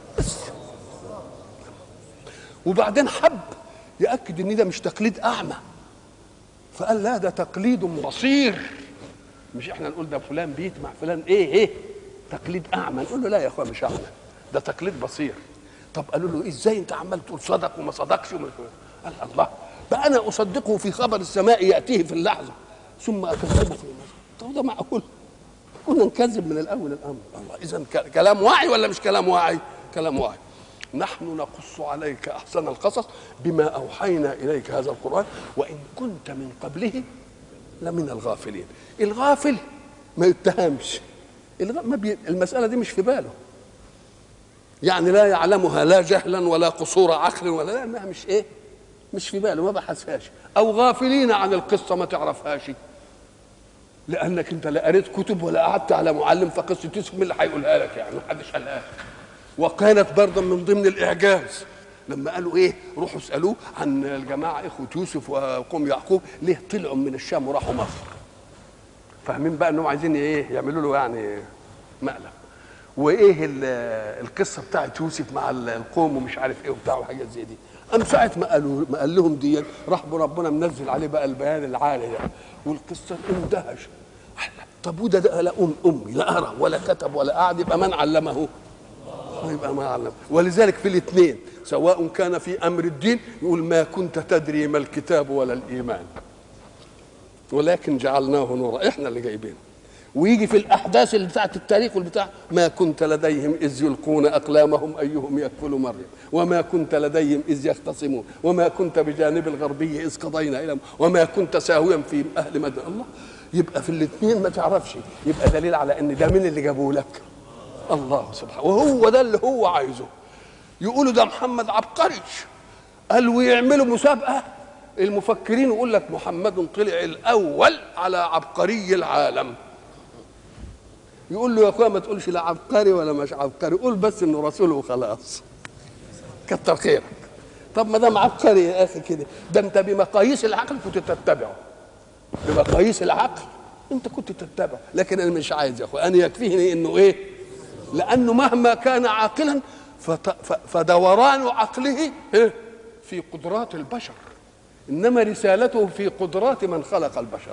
وبعدين حب ياكد ان ده مش تقليد اعمى، فقال لا ده تقليد بصير. مش احنا نقول ده فلان بيت مع فلان ايه ايه تقليد اعمى، نقول له لا يا اخويا مش اعمى ده تقليد بصير. طب قالوا له ازاي انت عمال تقول صدق وما صدقش وما قال الله بقى انا اصدقه في خبر السماء ياتيه في اللحظه ثم اكذبه في المسجد. طب ده معقول؟ كنا نكذب من الاول الامر. الله اذا كلام واعي ولا مش كلام واعي؟ كلام واعي. نحن نقص عليك احسن القصص بما اوحينا اليك هذا القران وان كنت من قبله لمن الغافلين. الغافل ما يتهمش، ما بي... المسألة دي مش في باله، يعني لا يعلمها لا جهلا ولا قصور عقل ولا لا انها مش ايه مش في باله ما بحثهاش. او غافلين عن القصة ما تعرفهاش لانك انت لا قريت كتب ولا قعدت على معلم فقصة يوسف مين اللي هيقولها لك يعني؟ ما حدش قالها لك. وكانت برضه من ضمن الاعجاز لما قالوا ايه روحوا اسالوه عن الجماعه اخوه يوسف وقوم يعقوب ليه طلعوا من الشام وراحوا مصر. فاهمين بقى انهم عايزين ايه يعملوا له يعني مقلب. وايه القصه بتاعت يوسف مع القوم ومش عارف ايه وبتاع وحاجات زي دي. ام ساعه ما قالوا ما قال لهم دي راح ربنا منزل عليه بقى البيان العالي ده والقصه اندهش. طب وده ده لا ام امي لا ارى ولا كتب ولا قعد يبقى من علمه؟ يبقى ما علم. ولذلك في الاثنين سواء كان في امر الدين يقول ما كنت تدري ما الكتاب ولا الايمان ولكن جعلناه نورا احنا اللي جايبينه. ويجي في الاحداث اللي بتاعت التاريخ والبتاع ما كنت لديهم اذ يلقون اقلامهم ايهم يكفل مريم وما كنت لديهم اذ يختصمون وما كنت بجانب الغربي اذ قضينا الى وما كنت ساويا في اهل مدين. الله يبقى في الاثنين ما تعرفش، يبقى دليل على ان ده مين اللي جابه لك؟ الله سبحانه، وهو ده اللي هو عايزه. يقولوا ده محمد عبقري، قال ويعملوا مسابقه المفكرين يقول لك محمد طلع الاول على عبقري العالم. يقول له يا اخويا ما تقولش لا عبقري ولا مش عبقري، قول بس انه رسول وخلاص، كتر خيرك. طب ما دام عبقري يا اخي كده، ده انت بمقاييس العقل كنت تتبعه، بمقاييس العقل انت كنت تتبعه، لكن انا مش عايز يا اخويا، انا يكفيني انه ايه؟ لانه مهما كان عاقلا فدوران عقله في قدرات البشر، انما رسالته في قدرات من خلق البشر.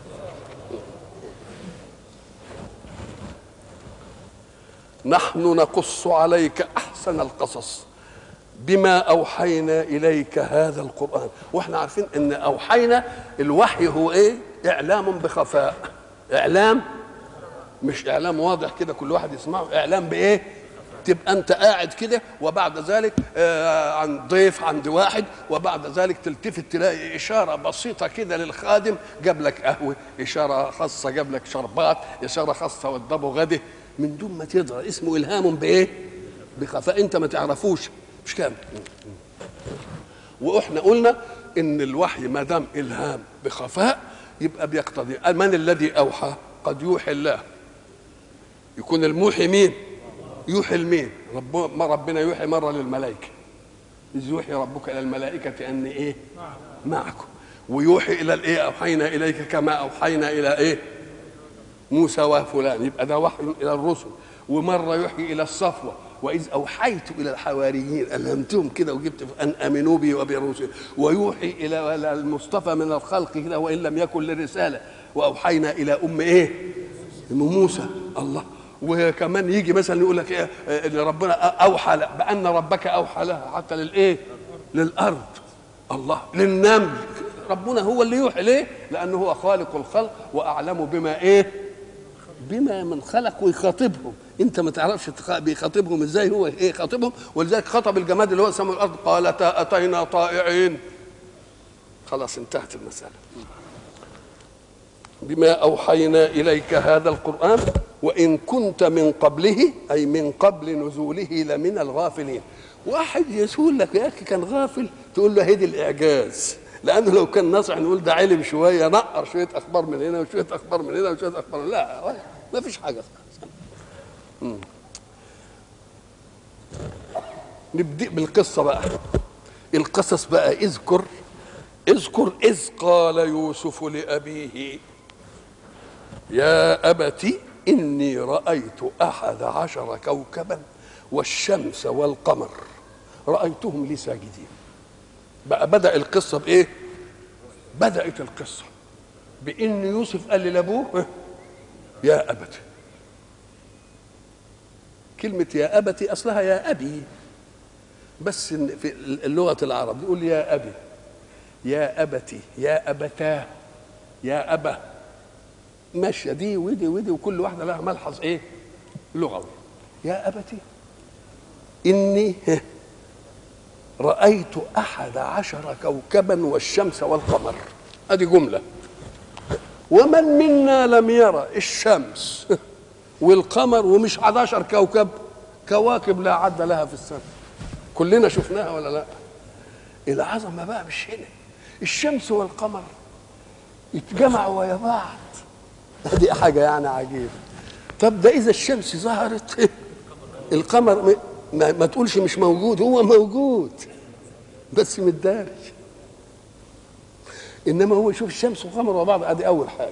نحن نقص عليك احسن القصص بما اوحينا اليك هذا القران. واحنا عارفين ان اوحينا الوحي هو ايه؟ اعلام بخفاء، اعلام مش اعلام واضح كده كل واحد يسمعه، اعلام بايه؟ تبقى انت قاعد كده وبعد ذلك آه عن ضيف عند واحد، وبعد ذلك تلتفت تلاقي اشاره بسيطه كده للخادم جاب لك قهوه، اشاره خاصه جاب لك شربات، اشاره خاصه وضبه غده، من دون ما تدرى. اسمه الهام بايه؟ بخفاء، انت ما تعرفوش، مش كامل. واحنا قلنا ان الوحي ما دام الهام بخفاء يبقى بيقتضي من الذي اوحى؟ قد يوحي الله، يكون الموحي مين؟ يوحي لمين؟ رب ما ربنا يوحي مره للملائكه، اذ يوحي ربك الى الملائكه ان ايه؟ معكم. ويوحي الى الايه؟ اوحينا اليك كما اوحينا الى ايه؟ موسى وفلان، يبقى ده وحي الى الرسل. ومره يوحي الى الصفوه، واذ اوحيت الى الحواريين الهمتهم كده وجبت ان امنوا بي وبرسلي. ويوحي الى المصطفى من الخلق كده وان لم يكن للرساله، واوحينا الى ام ايه؟ ام موسى. الله. وكمان يجي مثلا يقول لك ايه؟ ان ربنا اوحى بان ربك اوحى لها، حتى للايه؟ للارض. الله. للنمل، ربنا هو اللي يوحي. ليه؟ لانه هو خالق الخلق واعلم بما ايه؟ بما من خلق ويخاطبهم. انت ما تعرفش بيخاطبهم ازاي، هو ايه خاطبهم. ولذلك خطب الجماد اللي هو سماء الارض، قالتا اتينا طائعين. خلاص انتهت المساله. بما اوحينا اليك هذا القران وان كنت من قبله، اي من قبل نزوله، لمن الغافلين. واحد يقول لك يا اخي كان غافل، تقول له هدي الاعجاز، لانه لو كان ناصح نقول ده علم شويه، نقر شويه اخبار من هنا وشويه اخبار من هنا وشويه اخبار من... لا ما فيش حاجه. نبدأ بالقصه بقى. القصص بقى. اذكر اذكر اذ قال يوسف لابيه يا ابت اني رايت احد عشر كوكبا والشمس والقمر رايتهم لي ساجدين. بقى بدأ القصه بايه؟ بدأت القصه بان يوسف قال لابوه يا ابت. كلمه يا ابت اصلها يا ابي، بس في اللغه العرب يقول يا ابي، يا ابتي، يا ابتاه، يا ابا، ماشيه دي ودي ودي، وكل واحده لها ملحظ ايه؟ لغوي. يا ابتي اني رايت احد عشر كوكبا والشمس والقمر. ادي جمله. ومن منا لم يرى الشمس والقمر ومش احد عشر كوكب، كواكب لا عد لها في السنه، كلنا شفناها ولا لا؟ العظمه بقى مش هنا. الشمس والقمر يتجمعوا ويا بعض، دي حاجه يعني عجيبه. طب ده اذا الشمس ظهرت القمر ما, ما تقولش مش موجود، هو موجود بس متدارج. انما هو يشوف الشمس والقمر ويا بعض، ادي اول حاجه.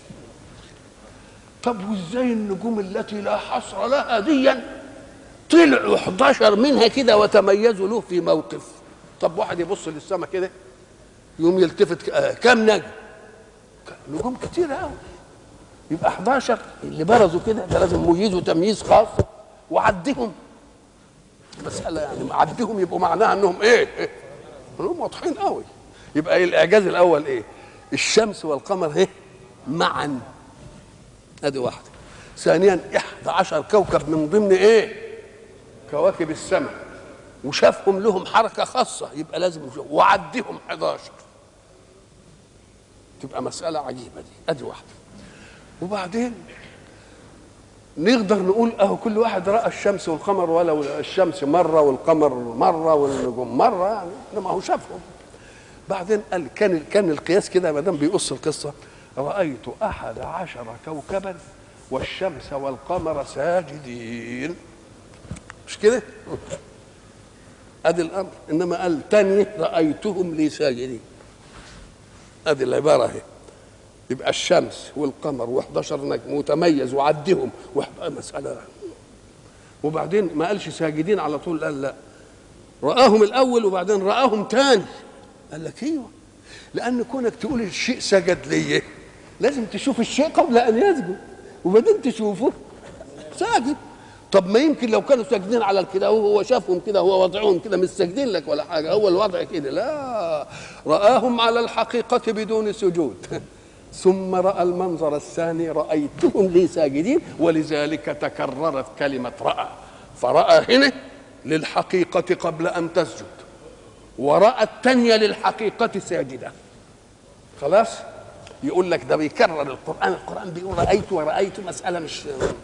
طب وازاي النجوم التي لا حصر لها ديا طلعوا احد عشر منها كده وتميزوا له في موقف؟ طب واحد يبص للسماء كده يقوم يلتفت آه كم نجم؟ نجوم كتير قوي. يبقى احد عشر اللي برزوا كده ده لازم مميزوا تمييز خاص، وعدهم مساله يعني عدهم يبقوا معناها انهم ايه؟ إيه؟ انهم واضحين قوي. يبقى إيه الاعجاز الاول؟ ايه؟ الشمس والقمر ايه؟ معا. ادي واحده. ثانيا احد عشر كوكب من ضمن ايه؟ كواكب السماء، وشافهم لهم حركه خاصه، يبقى لازم نشوف وعدهم احد عشر. تبقى مساله عجيبه دي. ادي واحده. وبعدين نقدر نقول اهو كل واحد راى الشمس والقمر، ولو الشمس مره والقمر مره والنجوم مره، يعني ما هو شافهم. بعدين قال كان كان القياس كده ما دام بيقص القصه: رايت احد عشر كوكبا والشمس والقمر ساجدين. مش كده؟ ادي الامر. انما قال تاني: رايتهم لي ساجدين. ادي العباره اهي. يبقى الشمس والقمر وحداشر نجم وتميز وعدهم مساله. وبعدين ما قالش ساجدين على طول، قال لا، راهم الاول وبعدين راهم تاني. قال لك ايوه، لان كونك تقول الشيء سجد ليه لازم تشوف الشيء قبل ان يسجد، وبعدين تشوفه ساجد. طب ما يمكن لو كانوا ساجدين على كده وهو شافهم كده، هو وضعهم كده مش ساجدين لك ولا حاجه، هو الوضع كده. لا، راهم على الحقيقه بدون سجود. ثم راى المنظر الثاني: رايتهم لي ساجدين. ولذلك تكررت كلمه راى، فراى هنا للحقيقه قبل ان تسجد، وراى الثانيه للحقيقه ساجده. خلاص؟ يقول لك ده بيكرر القران، القران بيقول رايت ورايت، مساله مش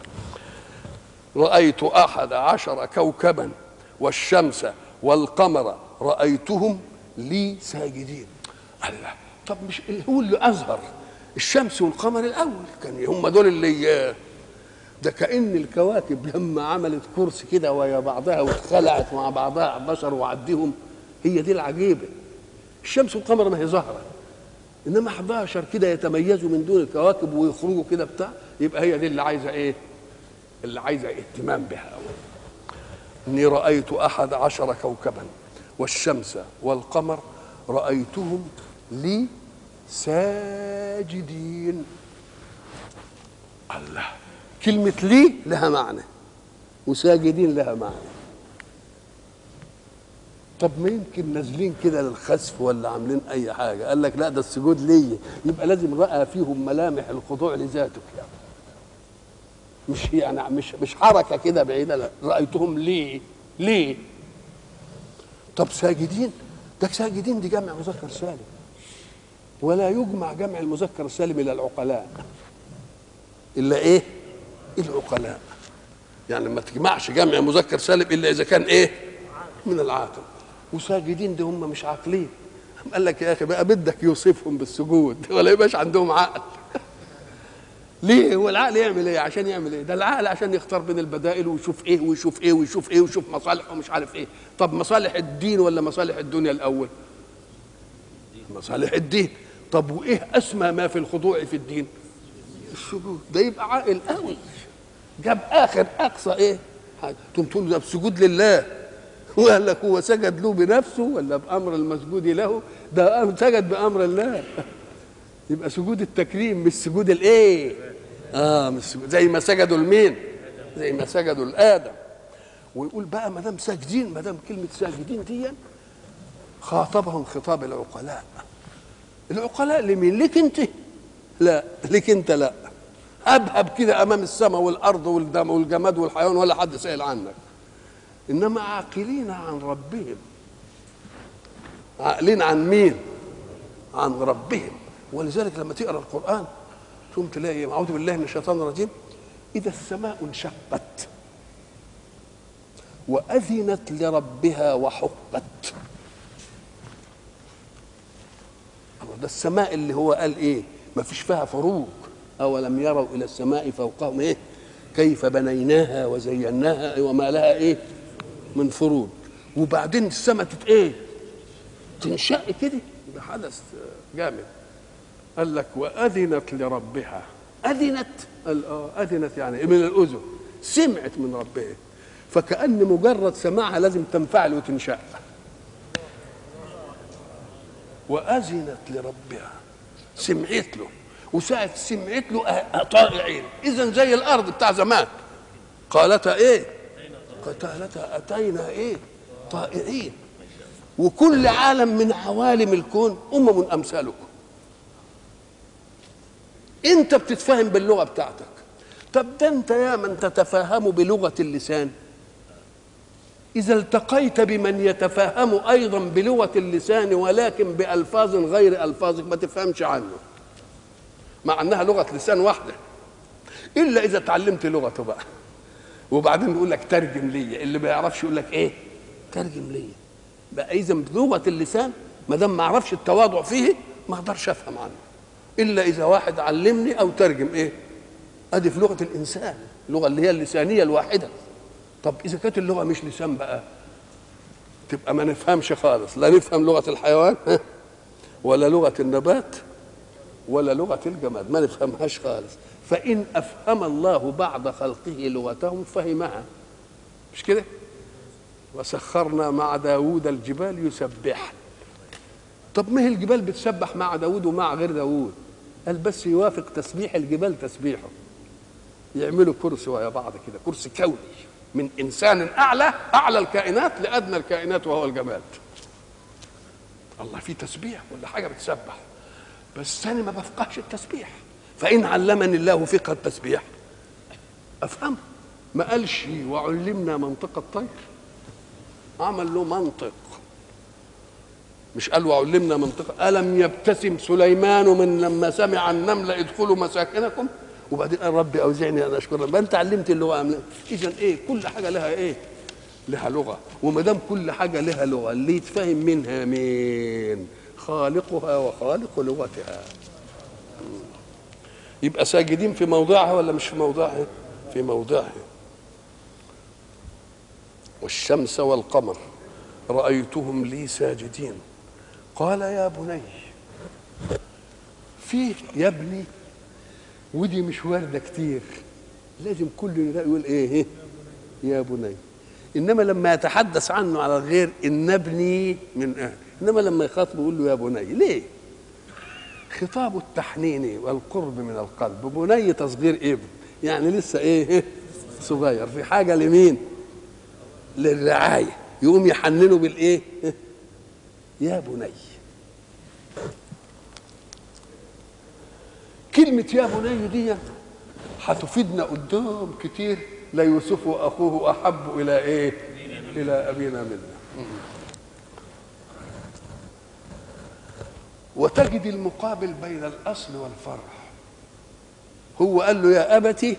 رأيت أحد عشر كوكبا والشمس والقمر رأيتهم لي ساجدين. الله، طب مش هو اللي أظهر الشمس والقمر الأول؟ كان هم دول اللي ده كأن الكواكب لما عملت كرسي كده ويا بعضها واتخلعت مع بعضها بشر وعدهم، هي دي العجيبة. الشمس والقمر ما هي ظاهرة، إنما احداشر كده يتميزوا من دون الكواكب ويخرجوا كده بتاع، يبقى هي دي اللي عايزة إيه؟ اللي عايزه اهتمام بها. اني رايت احد عشر كوكبا والشمس والقمر رايتهم لي ساجدين. الله، كلمه لي لها معنى وساجدين لها معنى. طب ما يمكن نازلين كده للخسف ولا عاملين اي حاجه، قال لك لا، ده السجود لي، يبقى لازم راى فيهم ملامح الخضوع لذاتك يعني. مش يعني مش مش حركه كده بعيده، لا، رايتهم ليه ليه. طب ساجدين، ده ساجدين دي جمع مذكر سالم، ولا يجمع جمع المذكر السالم الى العقلاء الا ايه؟ العقلاء. يعني ما تجمعش جمع مذكر سالم الا اذا كان ايه؟ من العاقل. وساجدين دي هم مش عاقلين. قال لك يا اخي بقى بدك يوصفهم بالسجود ولا يبقاش عندهم عقل؟ ليه؟ هو العقل يعمل ايه؟ عشان يعمل ايه؟ ده العقل عشان يختار بين البدائل ويشوف ايه ويشوف ايه ويشوف ايه ويشوف مصالح ومش عارف ايه. طب مصالح الدين ولا مصالح الدنيا الاول؟ مصالح الدين. طب وايه اسمى ما في الخضوع في الدين؟ السجود. ده يبقى عاقل قوي، جاب اخر اقصى ايه؟ تقوم تقول ده بسجود لله، وقال لك هو سجد له بنفسه ولا بامر المسجود له؟ ده سجد بامر الله. يبقى سجود التكريم مش سجود الايه؟ اه مش سجود زي ما سجدوا لمين؟ زي ما سجدوا لآدم. ويقول بقى ما دام ساجدين، ما دام كلمه ساجدين دي خاطبهم خطاب العقلاء. العقلاء لمين؟ ليك انت؟ لا، ليك انت لا. ابهب كده امام السماء والارض والدم والجماد والحيوان ولا حد سائل عنك. انما عاقلين عن ربهم. عاقلين عن مين؟ عن ربهم. ولذلك لما تقرا القران ثم تلاقي اعوذ بالله من الشيطان الرجيم: اذا السماء انشقت واذنت لربها وحقت. ده السماء اللي هو قال ايه؟ ما فيش فيها فروج. اولم يروا الى السماء فوقهم ايه؟ كيف بنيناها وزيناها وما لها ايه؟ من فروج. وبعدين السماء تت ايه؟ تنشق كده. ده حدث جامد. قال لك واذنت لربها. اذنت؟ قال اه اذنت يعني من الاذن، سمعت من ربها. فكأن مجرد سماعها لازم تنفعل وتنشق. واذنت لربها، سمعت له، وساعة سمعت له طائعين. اذا زي الارض بتاع زمان، قالتا ايه؟ قالتا اتينا ايه؟ طائعين. وكل عالم من عوالم الكون امم امثالكم. انت بتتفاهم باللغه بتاعتك. طب ده انت يا من تتفاهم بلغه اللسان، اذا التقيت بمن يتفاهم ايضا بلغه اللسان ولكن بالفاظ غير الفاظك ما تفهمش عنه، مع انها لغه لسان واحده الا اذا اتعلمت لغته بقى، وبعدين يقول لك ترجم لي، اللي ما يعرفش يقول لك ايه ترجم لي بقى. اذا لغه اللسان ما دام ما اعرفش التواضع فيه ما اقدرش افهم عنه الا اذا واحد علمني او ترجم. ايه ادي في لغه الانسان، اللغه اللي هي اللسانيه الواحده. طب اذا كانت اللغه مش لسان بقى تبقى ما نفهمش خالص، لا نفهم لغه الحيوان ولا لغه النبات ولا لغه الجماد، ما نفهمهاش خالص. فان افهم الله بعد خلقه لغتهم فهمها، مش كده؟ وسخرنا مع داوود الجبال يسبح. طب ما هي الجبال بتسبح مع داوود ومع غير داوود؟ قال بس يوافق تسبيح الجبال تسبيحه، يعملوا كرسي ويا بعض كده، كرسي كوني من انسان اعلى اعلى الكائنات لادنى الكائنات وهو الجماد. الله في تسبيح ولا حاجه بتسبح، بس انا ما بفقهش التسبيح. فان علمني الله فقه التسبيح افهم. ما قالش وعلمنا منطق الطير، عمل له منطق، مش قال وعلمنا منطق. ألم يبتسم سليمان من لما سمع النمل ادخلوا مساكنكم، وبعدين قال ربي أوزعني أن أشكر. ما أنت علمت اللغة أم لا؟ إذن إيه كل حاجة لها إيه؟ لها لغة. وما دام كل حاجة لها لغة اللي يتفهم منها مين؟ خالقها وخالق لغتها. يبقى ساجدين في موضعها ولا مش في موضعها؟ في موضعها. والشمس والقمر رأيتهم لي ساجدين قال يا بني. فيه يا ابني ودي مش واردة كتير، لازم كل يقول ايه يا بني. انما لما يتحدث عنه على الغير ان ابني من اهل، انما لما يخاطبه يقول له يا بني. ليه؟ خطاب التحنين والقرب من القلب. بني تصغير ابن، يعني لسه ايه صغير، في حاجة لمين؟ للرعاية، يقوم يحننه بالايه؟ يا بني. كلمة يا بني دي هتفيدنا قدام كتير. لا يوسف واخوه احب الى ايه؟ الى ابينا منا. وتجد المقابل بين الاصل والفرع. هو قال له يا ابتي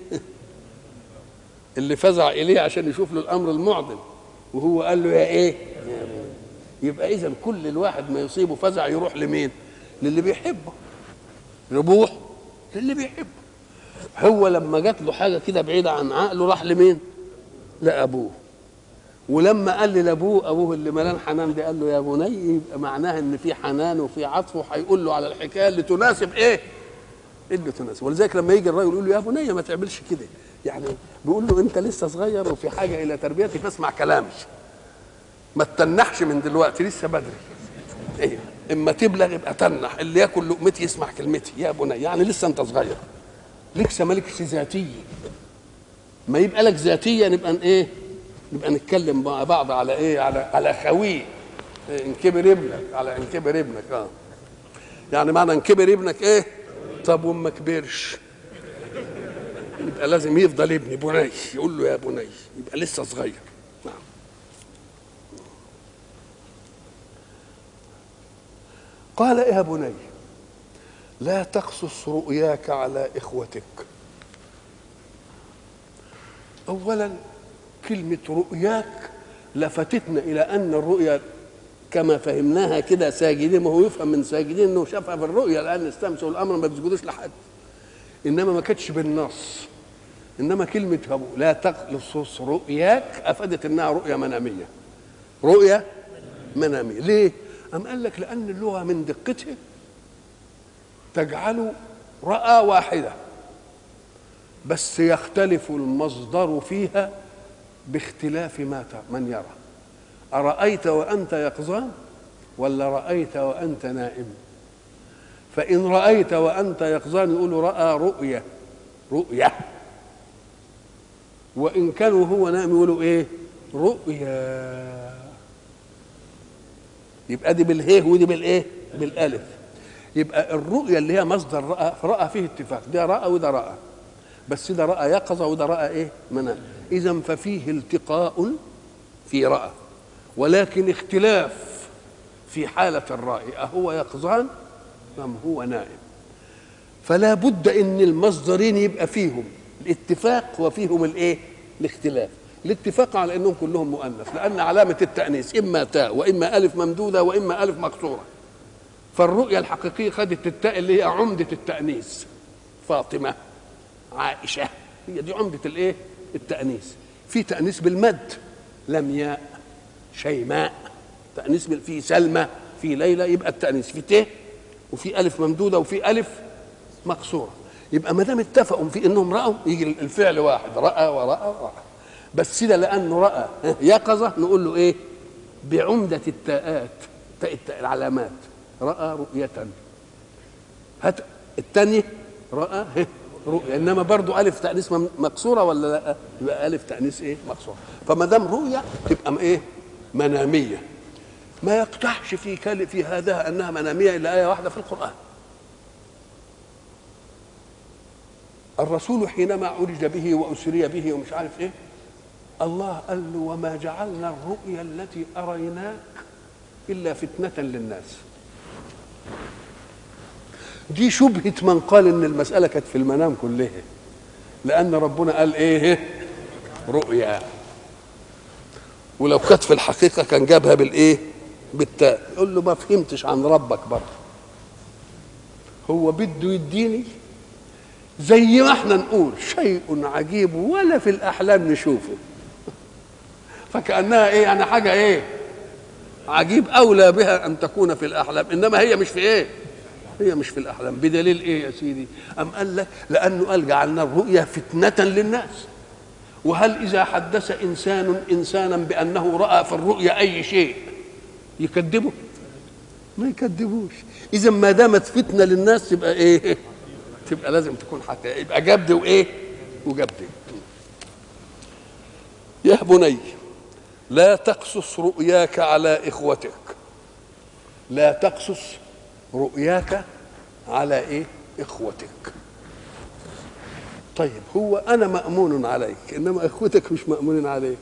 اللي فزع اليه عشان يشوف له الامر المعضل، وهو قال له يا ايه؟ يبقى اذا كل الواحد ما يصيبه فزع يروح لمين؟ للي بيحبه. يروح للي بيحبه. هو لما جات له حاجه كده بعيده عن عقله راح لمين؟ لابوه. ولما قال لي لابوه، ابوه اللي ملان حنان ده قال له يا بني، يبقى معناها ان في حنان وفي عطف، وهيقول له على الحكايه اللي تناسب ايه؟ اللي تناسب. ولذلك لما يجي الراجل يقول له يا بني ما تعملش كده، يعني بيقول له انت لسه صغير وفي حاجه الى تربيتي فاسمع كلامي، ما تتنحش من دلوقتي لسه بدري. ايه اما تبلغ يبقى تنح، اللي ياكل لقمتي يسمع كلمتي يا بني، يعني لسه انت صغير لسه مالكش ذاتيه. ما يبقى لك ذاتيه نبقى ايه؟ نبقى نتكلم مع بعض على ايه؟ على على خويه. إيه ان كبر ابنك، على ان كبر ابنك. اه يعني معنى ان كبر ابنك ايه؟ طب وما كبرش يبقى لازم يفضل ابني بني، يقول له يا بني، يبقى لسه صغير. نعم. قال يا بني لا تقصص رؤياك على إخوتك. أولا كلمة رؤياك لفتتنا إلى أن الرؤيا كما فهمناها كده ساجدين، ما هو يفهم من ساجدين أنه شافها في الرؤيا، لأن استمسوا الأمر ما بيسجدوش لحد، إنما ما كانتش بالنص. إنما كلمة لا تقصص رؤياك أفادت أنها رؤيا منامية. رؤيا منامية. ليه؟ أم قال لك لأن اللغة من دقتها تجعل رأى واحدة، بس يختلف المصدر فيها باختلاف ما من يرى. أرأيت وأنت يقظان ولا رأيت وأنت نائم؟ فإن رأيت وأنت يقظان يقولوا رأى رؤية رؤية، وإن كانوا هو نائم يقولوا إيه؟ رؤيا. يبقى دي بالهيه ودي بالإيه؟ بالألف. يبقى الرؤية اللي هي مصدر رأى، فرأى فيه اتفاق، ده رأى وده رأى، بس ده رأى يقظة وده رأى إيه؟ منام. إذن ففيه التقاء في رأى، ولكن اختلاف في حالة الرأي، أهو يقظان أم هو نائم. فلا بد ان المصدرين يبقى فيهم الاتفاق وفيهم الايه الاختلاف. الاتفاق على انهم كلهم مؤنث، لان علامه التانيث اما تاء واما الف ممدوده واما الف مكسوره. فالرؤيه الحقيقيه خدت التاء اللي هي عمده التانيث، فاطمه، عائشه، هي دي عمده الايه التانيث. في تانيث بالمد، لمياء، شيماء، تانيث في سلمى، في ليلى، يبقى التانيث في ت وفي الف ممدوده وفي الف مكسوره. يبقى ما دام اتفقوا في انهم راوا يجي الفعل واحد، راى وراى وراى. بس ده لانه راى يقظه نقول له ايه؟ بعمده التاءات، تاء العلامات، راى رؤيه. هات الثانيه راى رؤيه، انما برضو الف تانيث مكسوره ولا لا؟ يبقى الف تانيث ايه مكسوره. فما دام رؤيه تبقى ايه مناميه. ما يقتحش في كل في هذا انها مناميه الا ايه واحده في القران. الرسول حينما عرج به وأسري به ومش عارف ايه، الله قال له وما جعلنا الرؤيا التي أريناك إلا فتنة للناس. دي شبهة من قال إن المسألة كانت في المنام كلها، لأن ربنا قال إيه؟ رؤيا. ولو كانت في الحقيقة كان جابها بالإيه؟ بالتاء. يقول له ما فهمتش عن ربك برضه، هو بده يديني زي ما احنا نقول شيء عجيب ولا في الاحلام نشوفه، فكانها ايه يعني حاجه ايه عجيب اولى بها ان تكون في الاحلام، انما هي مش في ايه هي مش في الاحلام. بدليل ايه يا سيدي؟ ام قال لك لانه قال جعلنا الرؤيا فتنه للناس. وهل اذا حدث انسان انسانا بانه راى في الرؤيا اي شيء يكذبه؟ ما يكذبوش. اذا ما دامت فتنه للناس تبقى ايه؟ تبقى لازم تكون حقيقة، يبقى جبد وايه وجبد. يا بني لا تقصص رؤياك على اخوتك. لا تقصص رؤياك على ايه اخوتك. طيب هو انا مأمون عليك، انما اخوتك مش مأمونين عليك.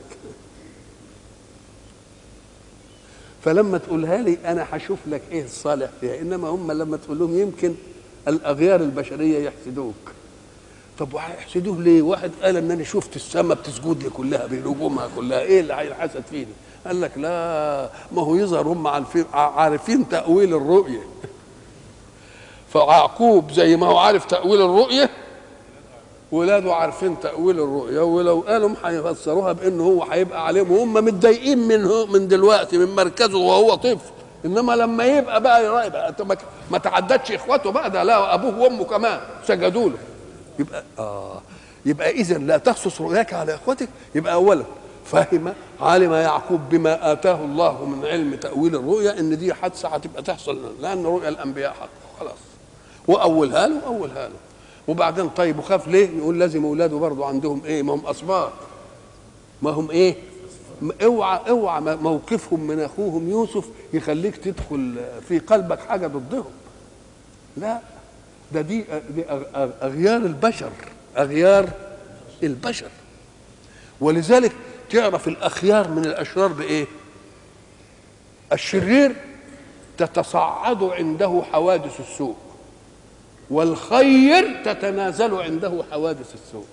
فلما تقولها لي انا هشوف لك ايه الصالح فيها، انما هم لما تقول لهم يمكن الاغيار البشريه يحسدوك. طب وهيحسدوه ليه؟ واحد قال ان انا شفت السماء بتسجد لي كلها بنجومها كلها، ايه اللي هيحسد فيني؟ قال لك لا، ما هو يظهر هم عارفين عارفين تاويل الرؤيه. فيعقوب زي ما هو عارف تاويل الرؤيه، ولاده عارفين تاويل الرؤيه، ولو قالوا هيفسروها بانه هو هيبقى عليهم وهم متضايقين منه من دلوقتي من مركزه وهو طفل، انما لما يبقى بقى يبقى ما تعدتش اخواته بقى، ده لا ابوه وامه كمان سجدوا له. يبقى اه يبقى اذا لا تخصص رؤياك على اخوتك. يبقى اولا فهم علم يعقوب بما اتاه الله من علم تاويل الرؤيا ان دي حادثه هتبقى تحصل، لان رؤيا الانبياء حق خلاص، واولها له اولها له. وبعدين طيب وخاف ليه؟ يقول لازم اولاده برضه عندهم ايه؟ ما هم اسباط، ما هم ايه؟ اوعى اوعى موقفهم من اخوهم يوسف يخليك تدخل في قلبك حاجه ضدهم. لا، ده دي دي اغيار البشر، اغيار البشر. ولذلك تعرف الاخيار من الاشرار بايه؟ الشرير تتصاعد عنده حوادث السوء، والخير تتنازل عنده حوادث السوء.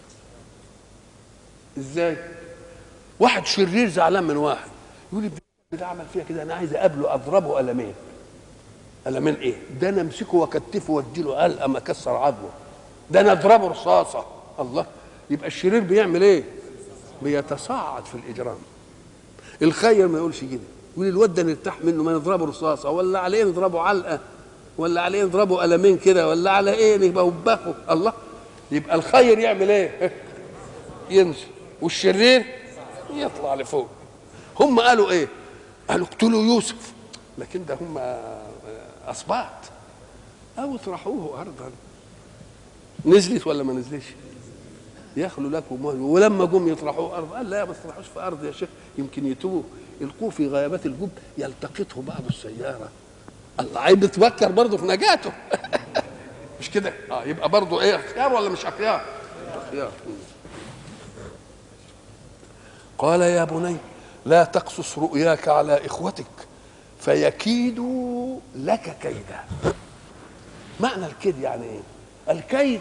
ازاي؟ واحد شرير زعلان من واحد يقول ابني ده عمل فيها كده، انا عايز اقابله اضربه قلمين. قلمين ايه؟ ده انا امسكه واكتفه واديله علقه ما اكسر عظمه، ده انا اضربه رصاصه. الله، يبقى الشرير بيعمل ايه؟ بيتصاعد في الاجرام. الخير ما يقولش كده، يقول الواد ده نرتاح منه ما نضربه رصاصه، ولا عليه نضربه علقه، ولا عليه نضربه قلمين كده، ولا على ايه نبقى وبخه. الله، يبقى الخير يعمل ايه؟ ينزل، والشرير يطلع لفوق. هم قالوا ايه؟ قالوا اقتلوا يوسف، لكن ده هم اسباط، او اطرحوه ارضا. نزلت ولا ما نزلش؟ يخلو لكم. ولما جم يطرحوه ارض قال لا ما تطرحوش في ارض يا شيخ، يمكن يتوه، القوه في غيابات الجب يلتقطه بعض السياره. الله، عايز بتفكر برضه في نجاته. مش كده؟ اه يبقى برضه ايه؟ اخيار ولا مش اخيار؟ اخيار. قال يا بني لا تقصص رؤياك على اخوتك فيكيدوا لك كيدا. معنى الكيد يعني ايه؟ الكيد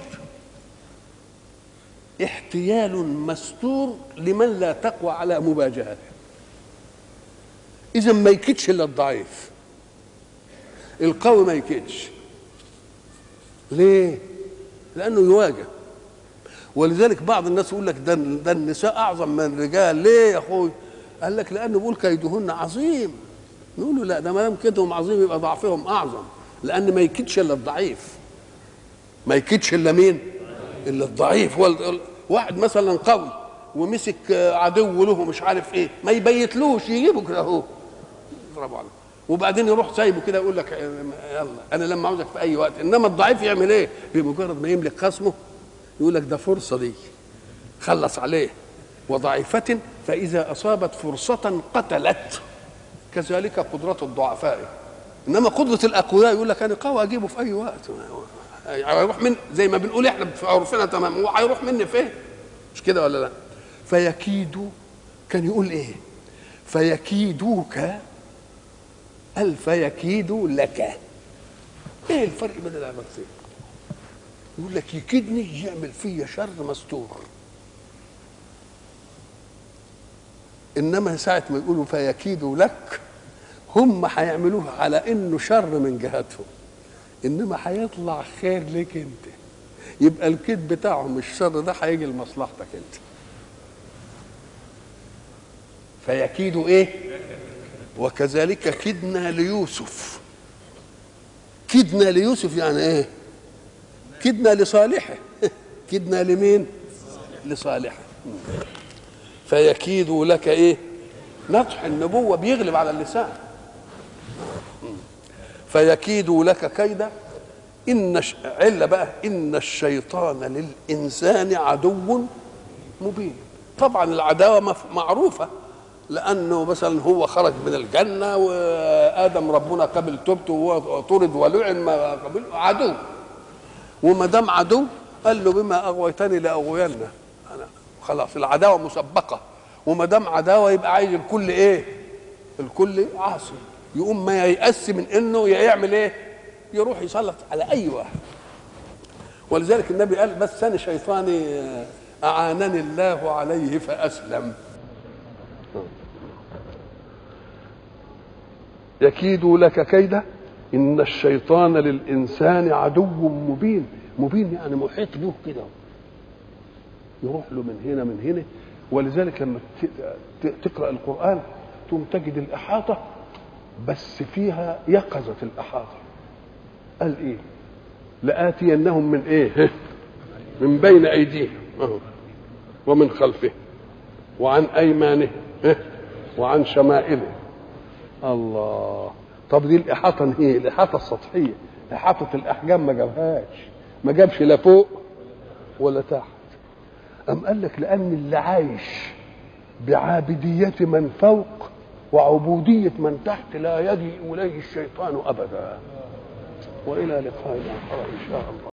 احتيال مستور لمن لا تقوى على مواجهته. إذا ما يكيدش إلا الضعيف، القوي ما يكيدش. ليه؟ لأنه يواجه. ولذلك بعض الناس يقول لك ده, ده النساء أعظم من الرجال. ليه يا أخوي؟ قال لك لأنه بيقول كيدهن عظيم. نقول له لا، ده ما دام كيدهم عظيم يبقى ضعفهم أعظم، لأن ما يكيدش إلا الضعيف. ما يكيدش إلا مين؟ إلا الضعيف. واحد مثلا قوي ومسك عدو له مش عارف ايه، ما يبيتلوش، يجيبه كده اهو يضربه عليه، وبعدين يروح سايبه كده يقول لك يلا انا لما عاوزك في اي وقت. انما الضعيف يعمل ايه؟ بمجرد ما يملك خصمه يقول لك ده فرصه دي، خلص عليه. وضعيفة فإذا أصابت فرصة قتلت. كذلك قدرة الضعفاء. إنما قدرة الأقوياء يقول لك أنا قوي أجيبه في أي وقت، هيروح من زي ما بنقول إحنا في عرفنا تمام، هو هيروح مني فين؟ مش كده ولا لا؟ فيكيد، كان يقول إيه؟ فيكيدوك قال فيكيد لك. إيه الفرق بين العبارتين؟ يقول لك يكيدني يعمل فيا شر مستور، انما ساعه ما يقولوا فيكيدوا لك هم هيعملوها على انه شر من جهتهم، انما هيطلع خير لك انت. يبقى الكيد بتاعهم الشر ده هيجي لمصلحتك انت. فيكيدوا ايه؟ وكذلك كدنا ليوسف. كدنا ليوسف يعني ايه؟ كدنا لصالحه. كدنا لمين؟ لصالحه. فيكيد لك ايه؟ نطح النبوة بيغلب على اللسان. فيكيد لك كيدا إن ش... علة بقى إن الشيطان للإنسان عدو مبين. طبعا العداوة معروفة، لأنه مثلا هو خرج من الجنة وآدم ربنا قبل توبته وهو طرد ولعن ما قبل عدو. وما دام عدو قال له بما أغويتني لأغوين. أنا خلاص العداوة مسبقة، وما دام عداوة يبقى عايز الكل إيه؟ الكل عاصي. يقوم ما ييأس من إنه يعمل إيه؟ يروح يسلط على أي واحد. ولذلك النبي قال بس أنا شيطاني أعانني الله عليه فأسلم. يكيد لك كيدا إن الشيطان للإنسان عدو مبين. مبين يعني محيط به كده، يروح له من هنا من هنا. ولذلك لما تقرأ القرآن تقوم تجد الإحاطة بس فيها يقظة الإحاطة. قال إيه؟ لآتينهم من إيه؟ من بين أيديهم ومن خلفه وعن أيمانه وعن شمائله. الله. طب دي الإحاطة هي الإحاطة السطحية، إحاطة الأحجام ما جابهاش، ما جابش لا فوق ولا تحت. أم قال لك لأن اللي عايش بعابدية من فوق وعبودية من تحت لا يجي إليه الشيطان أبدا. وإلى لقاء آخر إن شاء الله.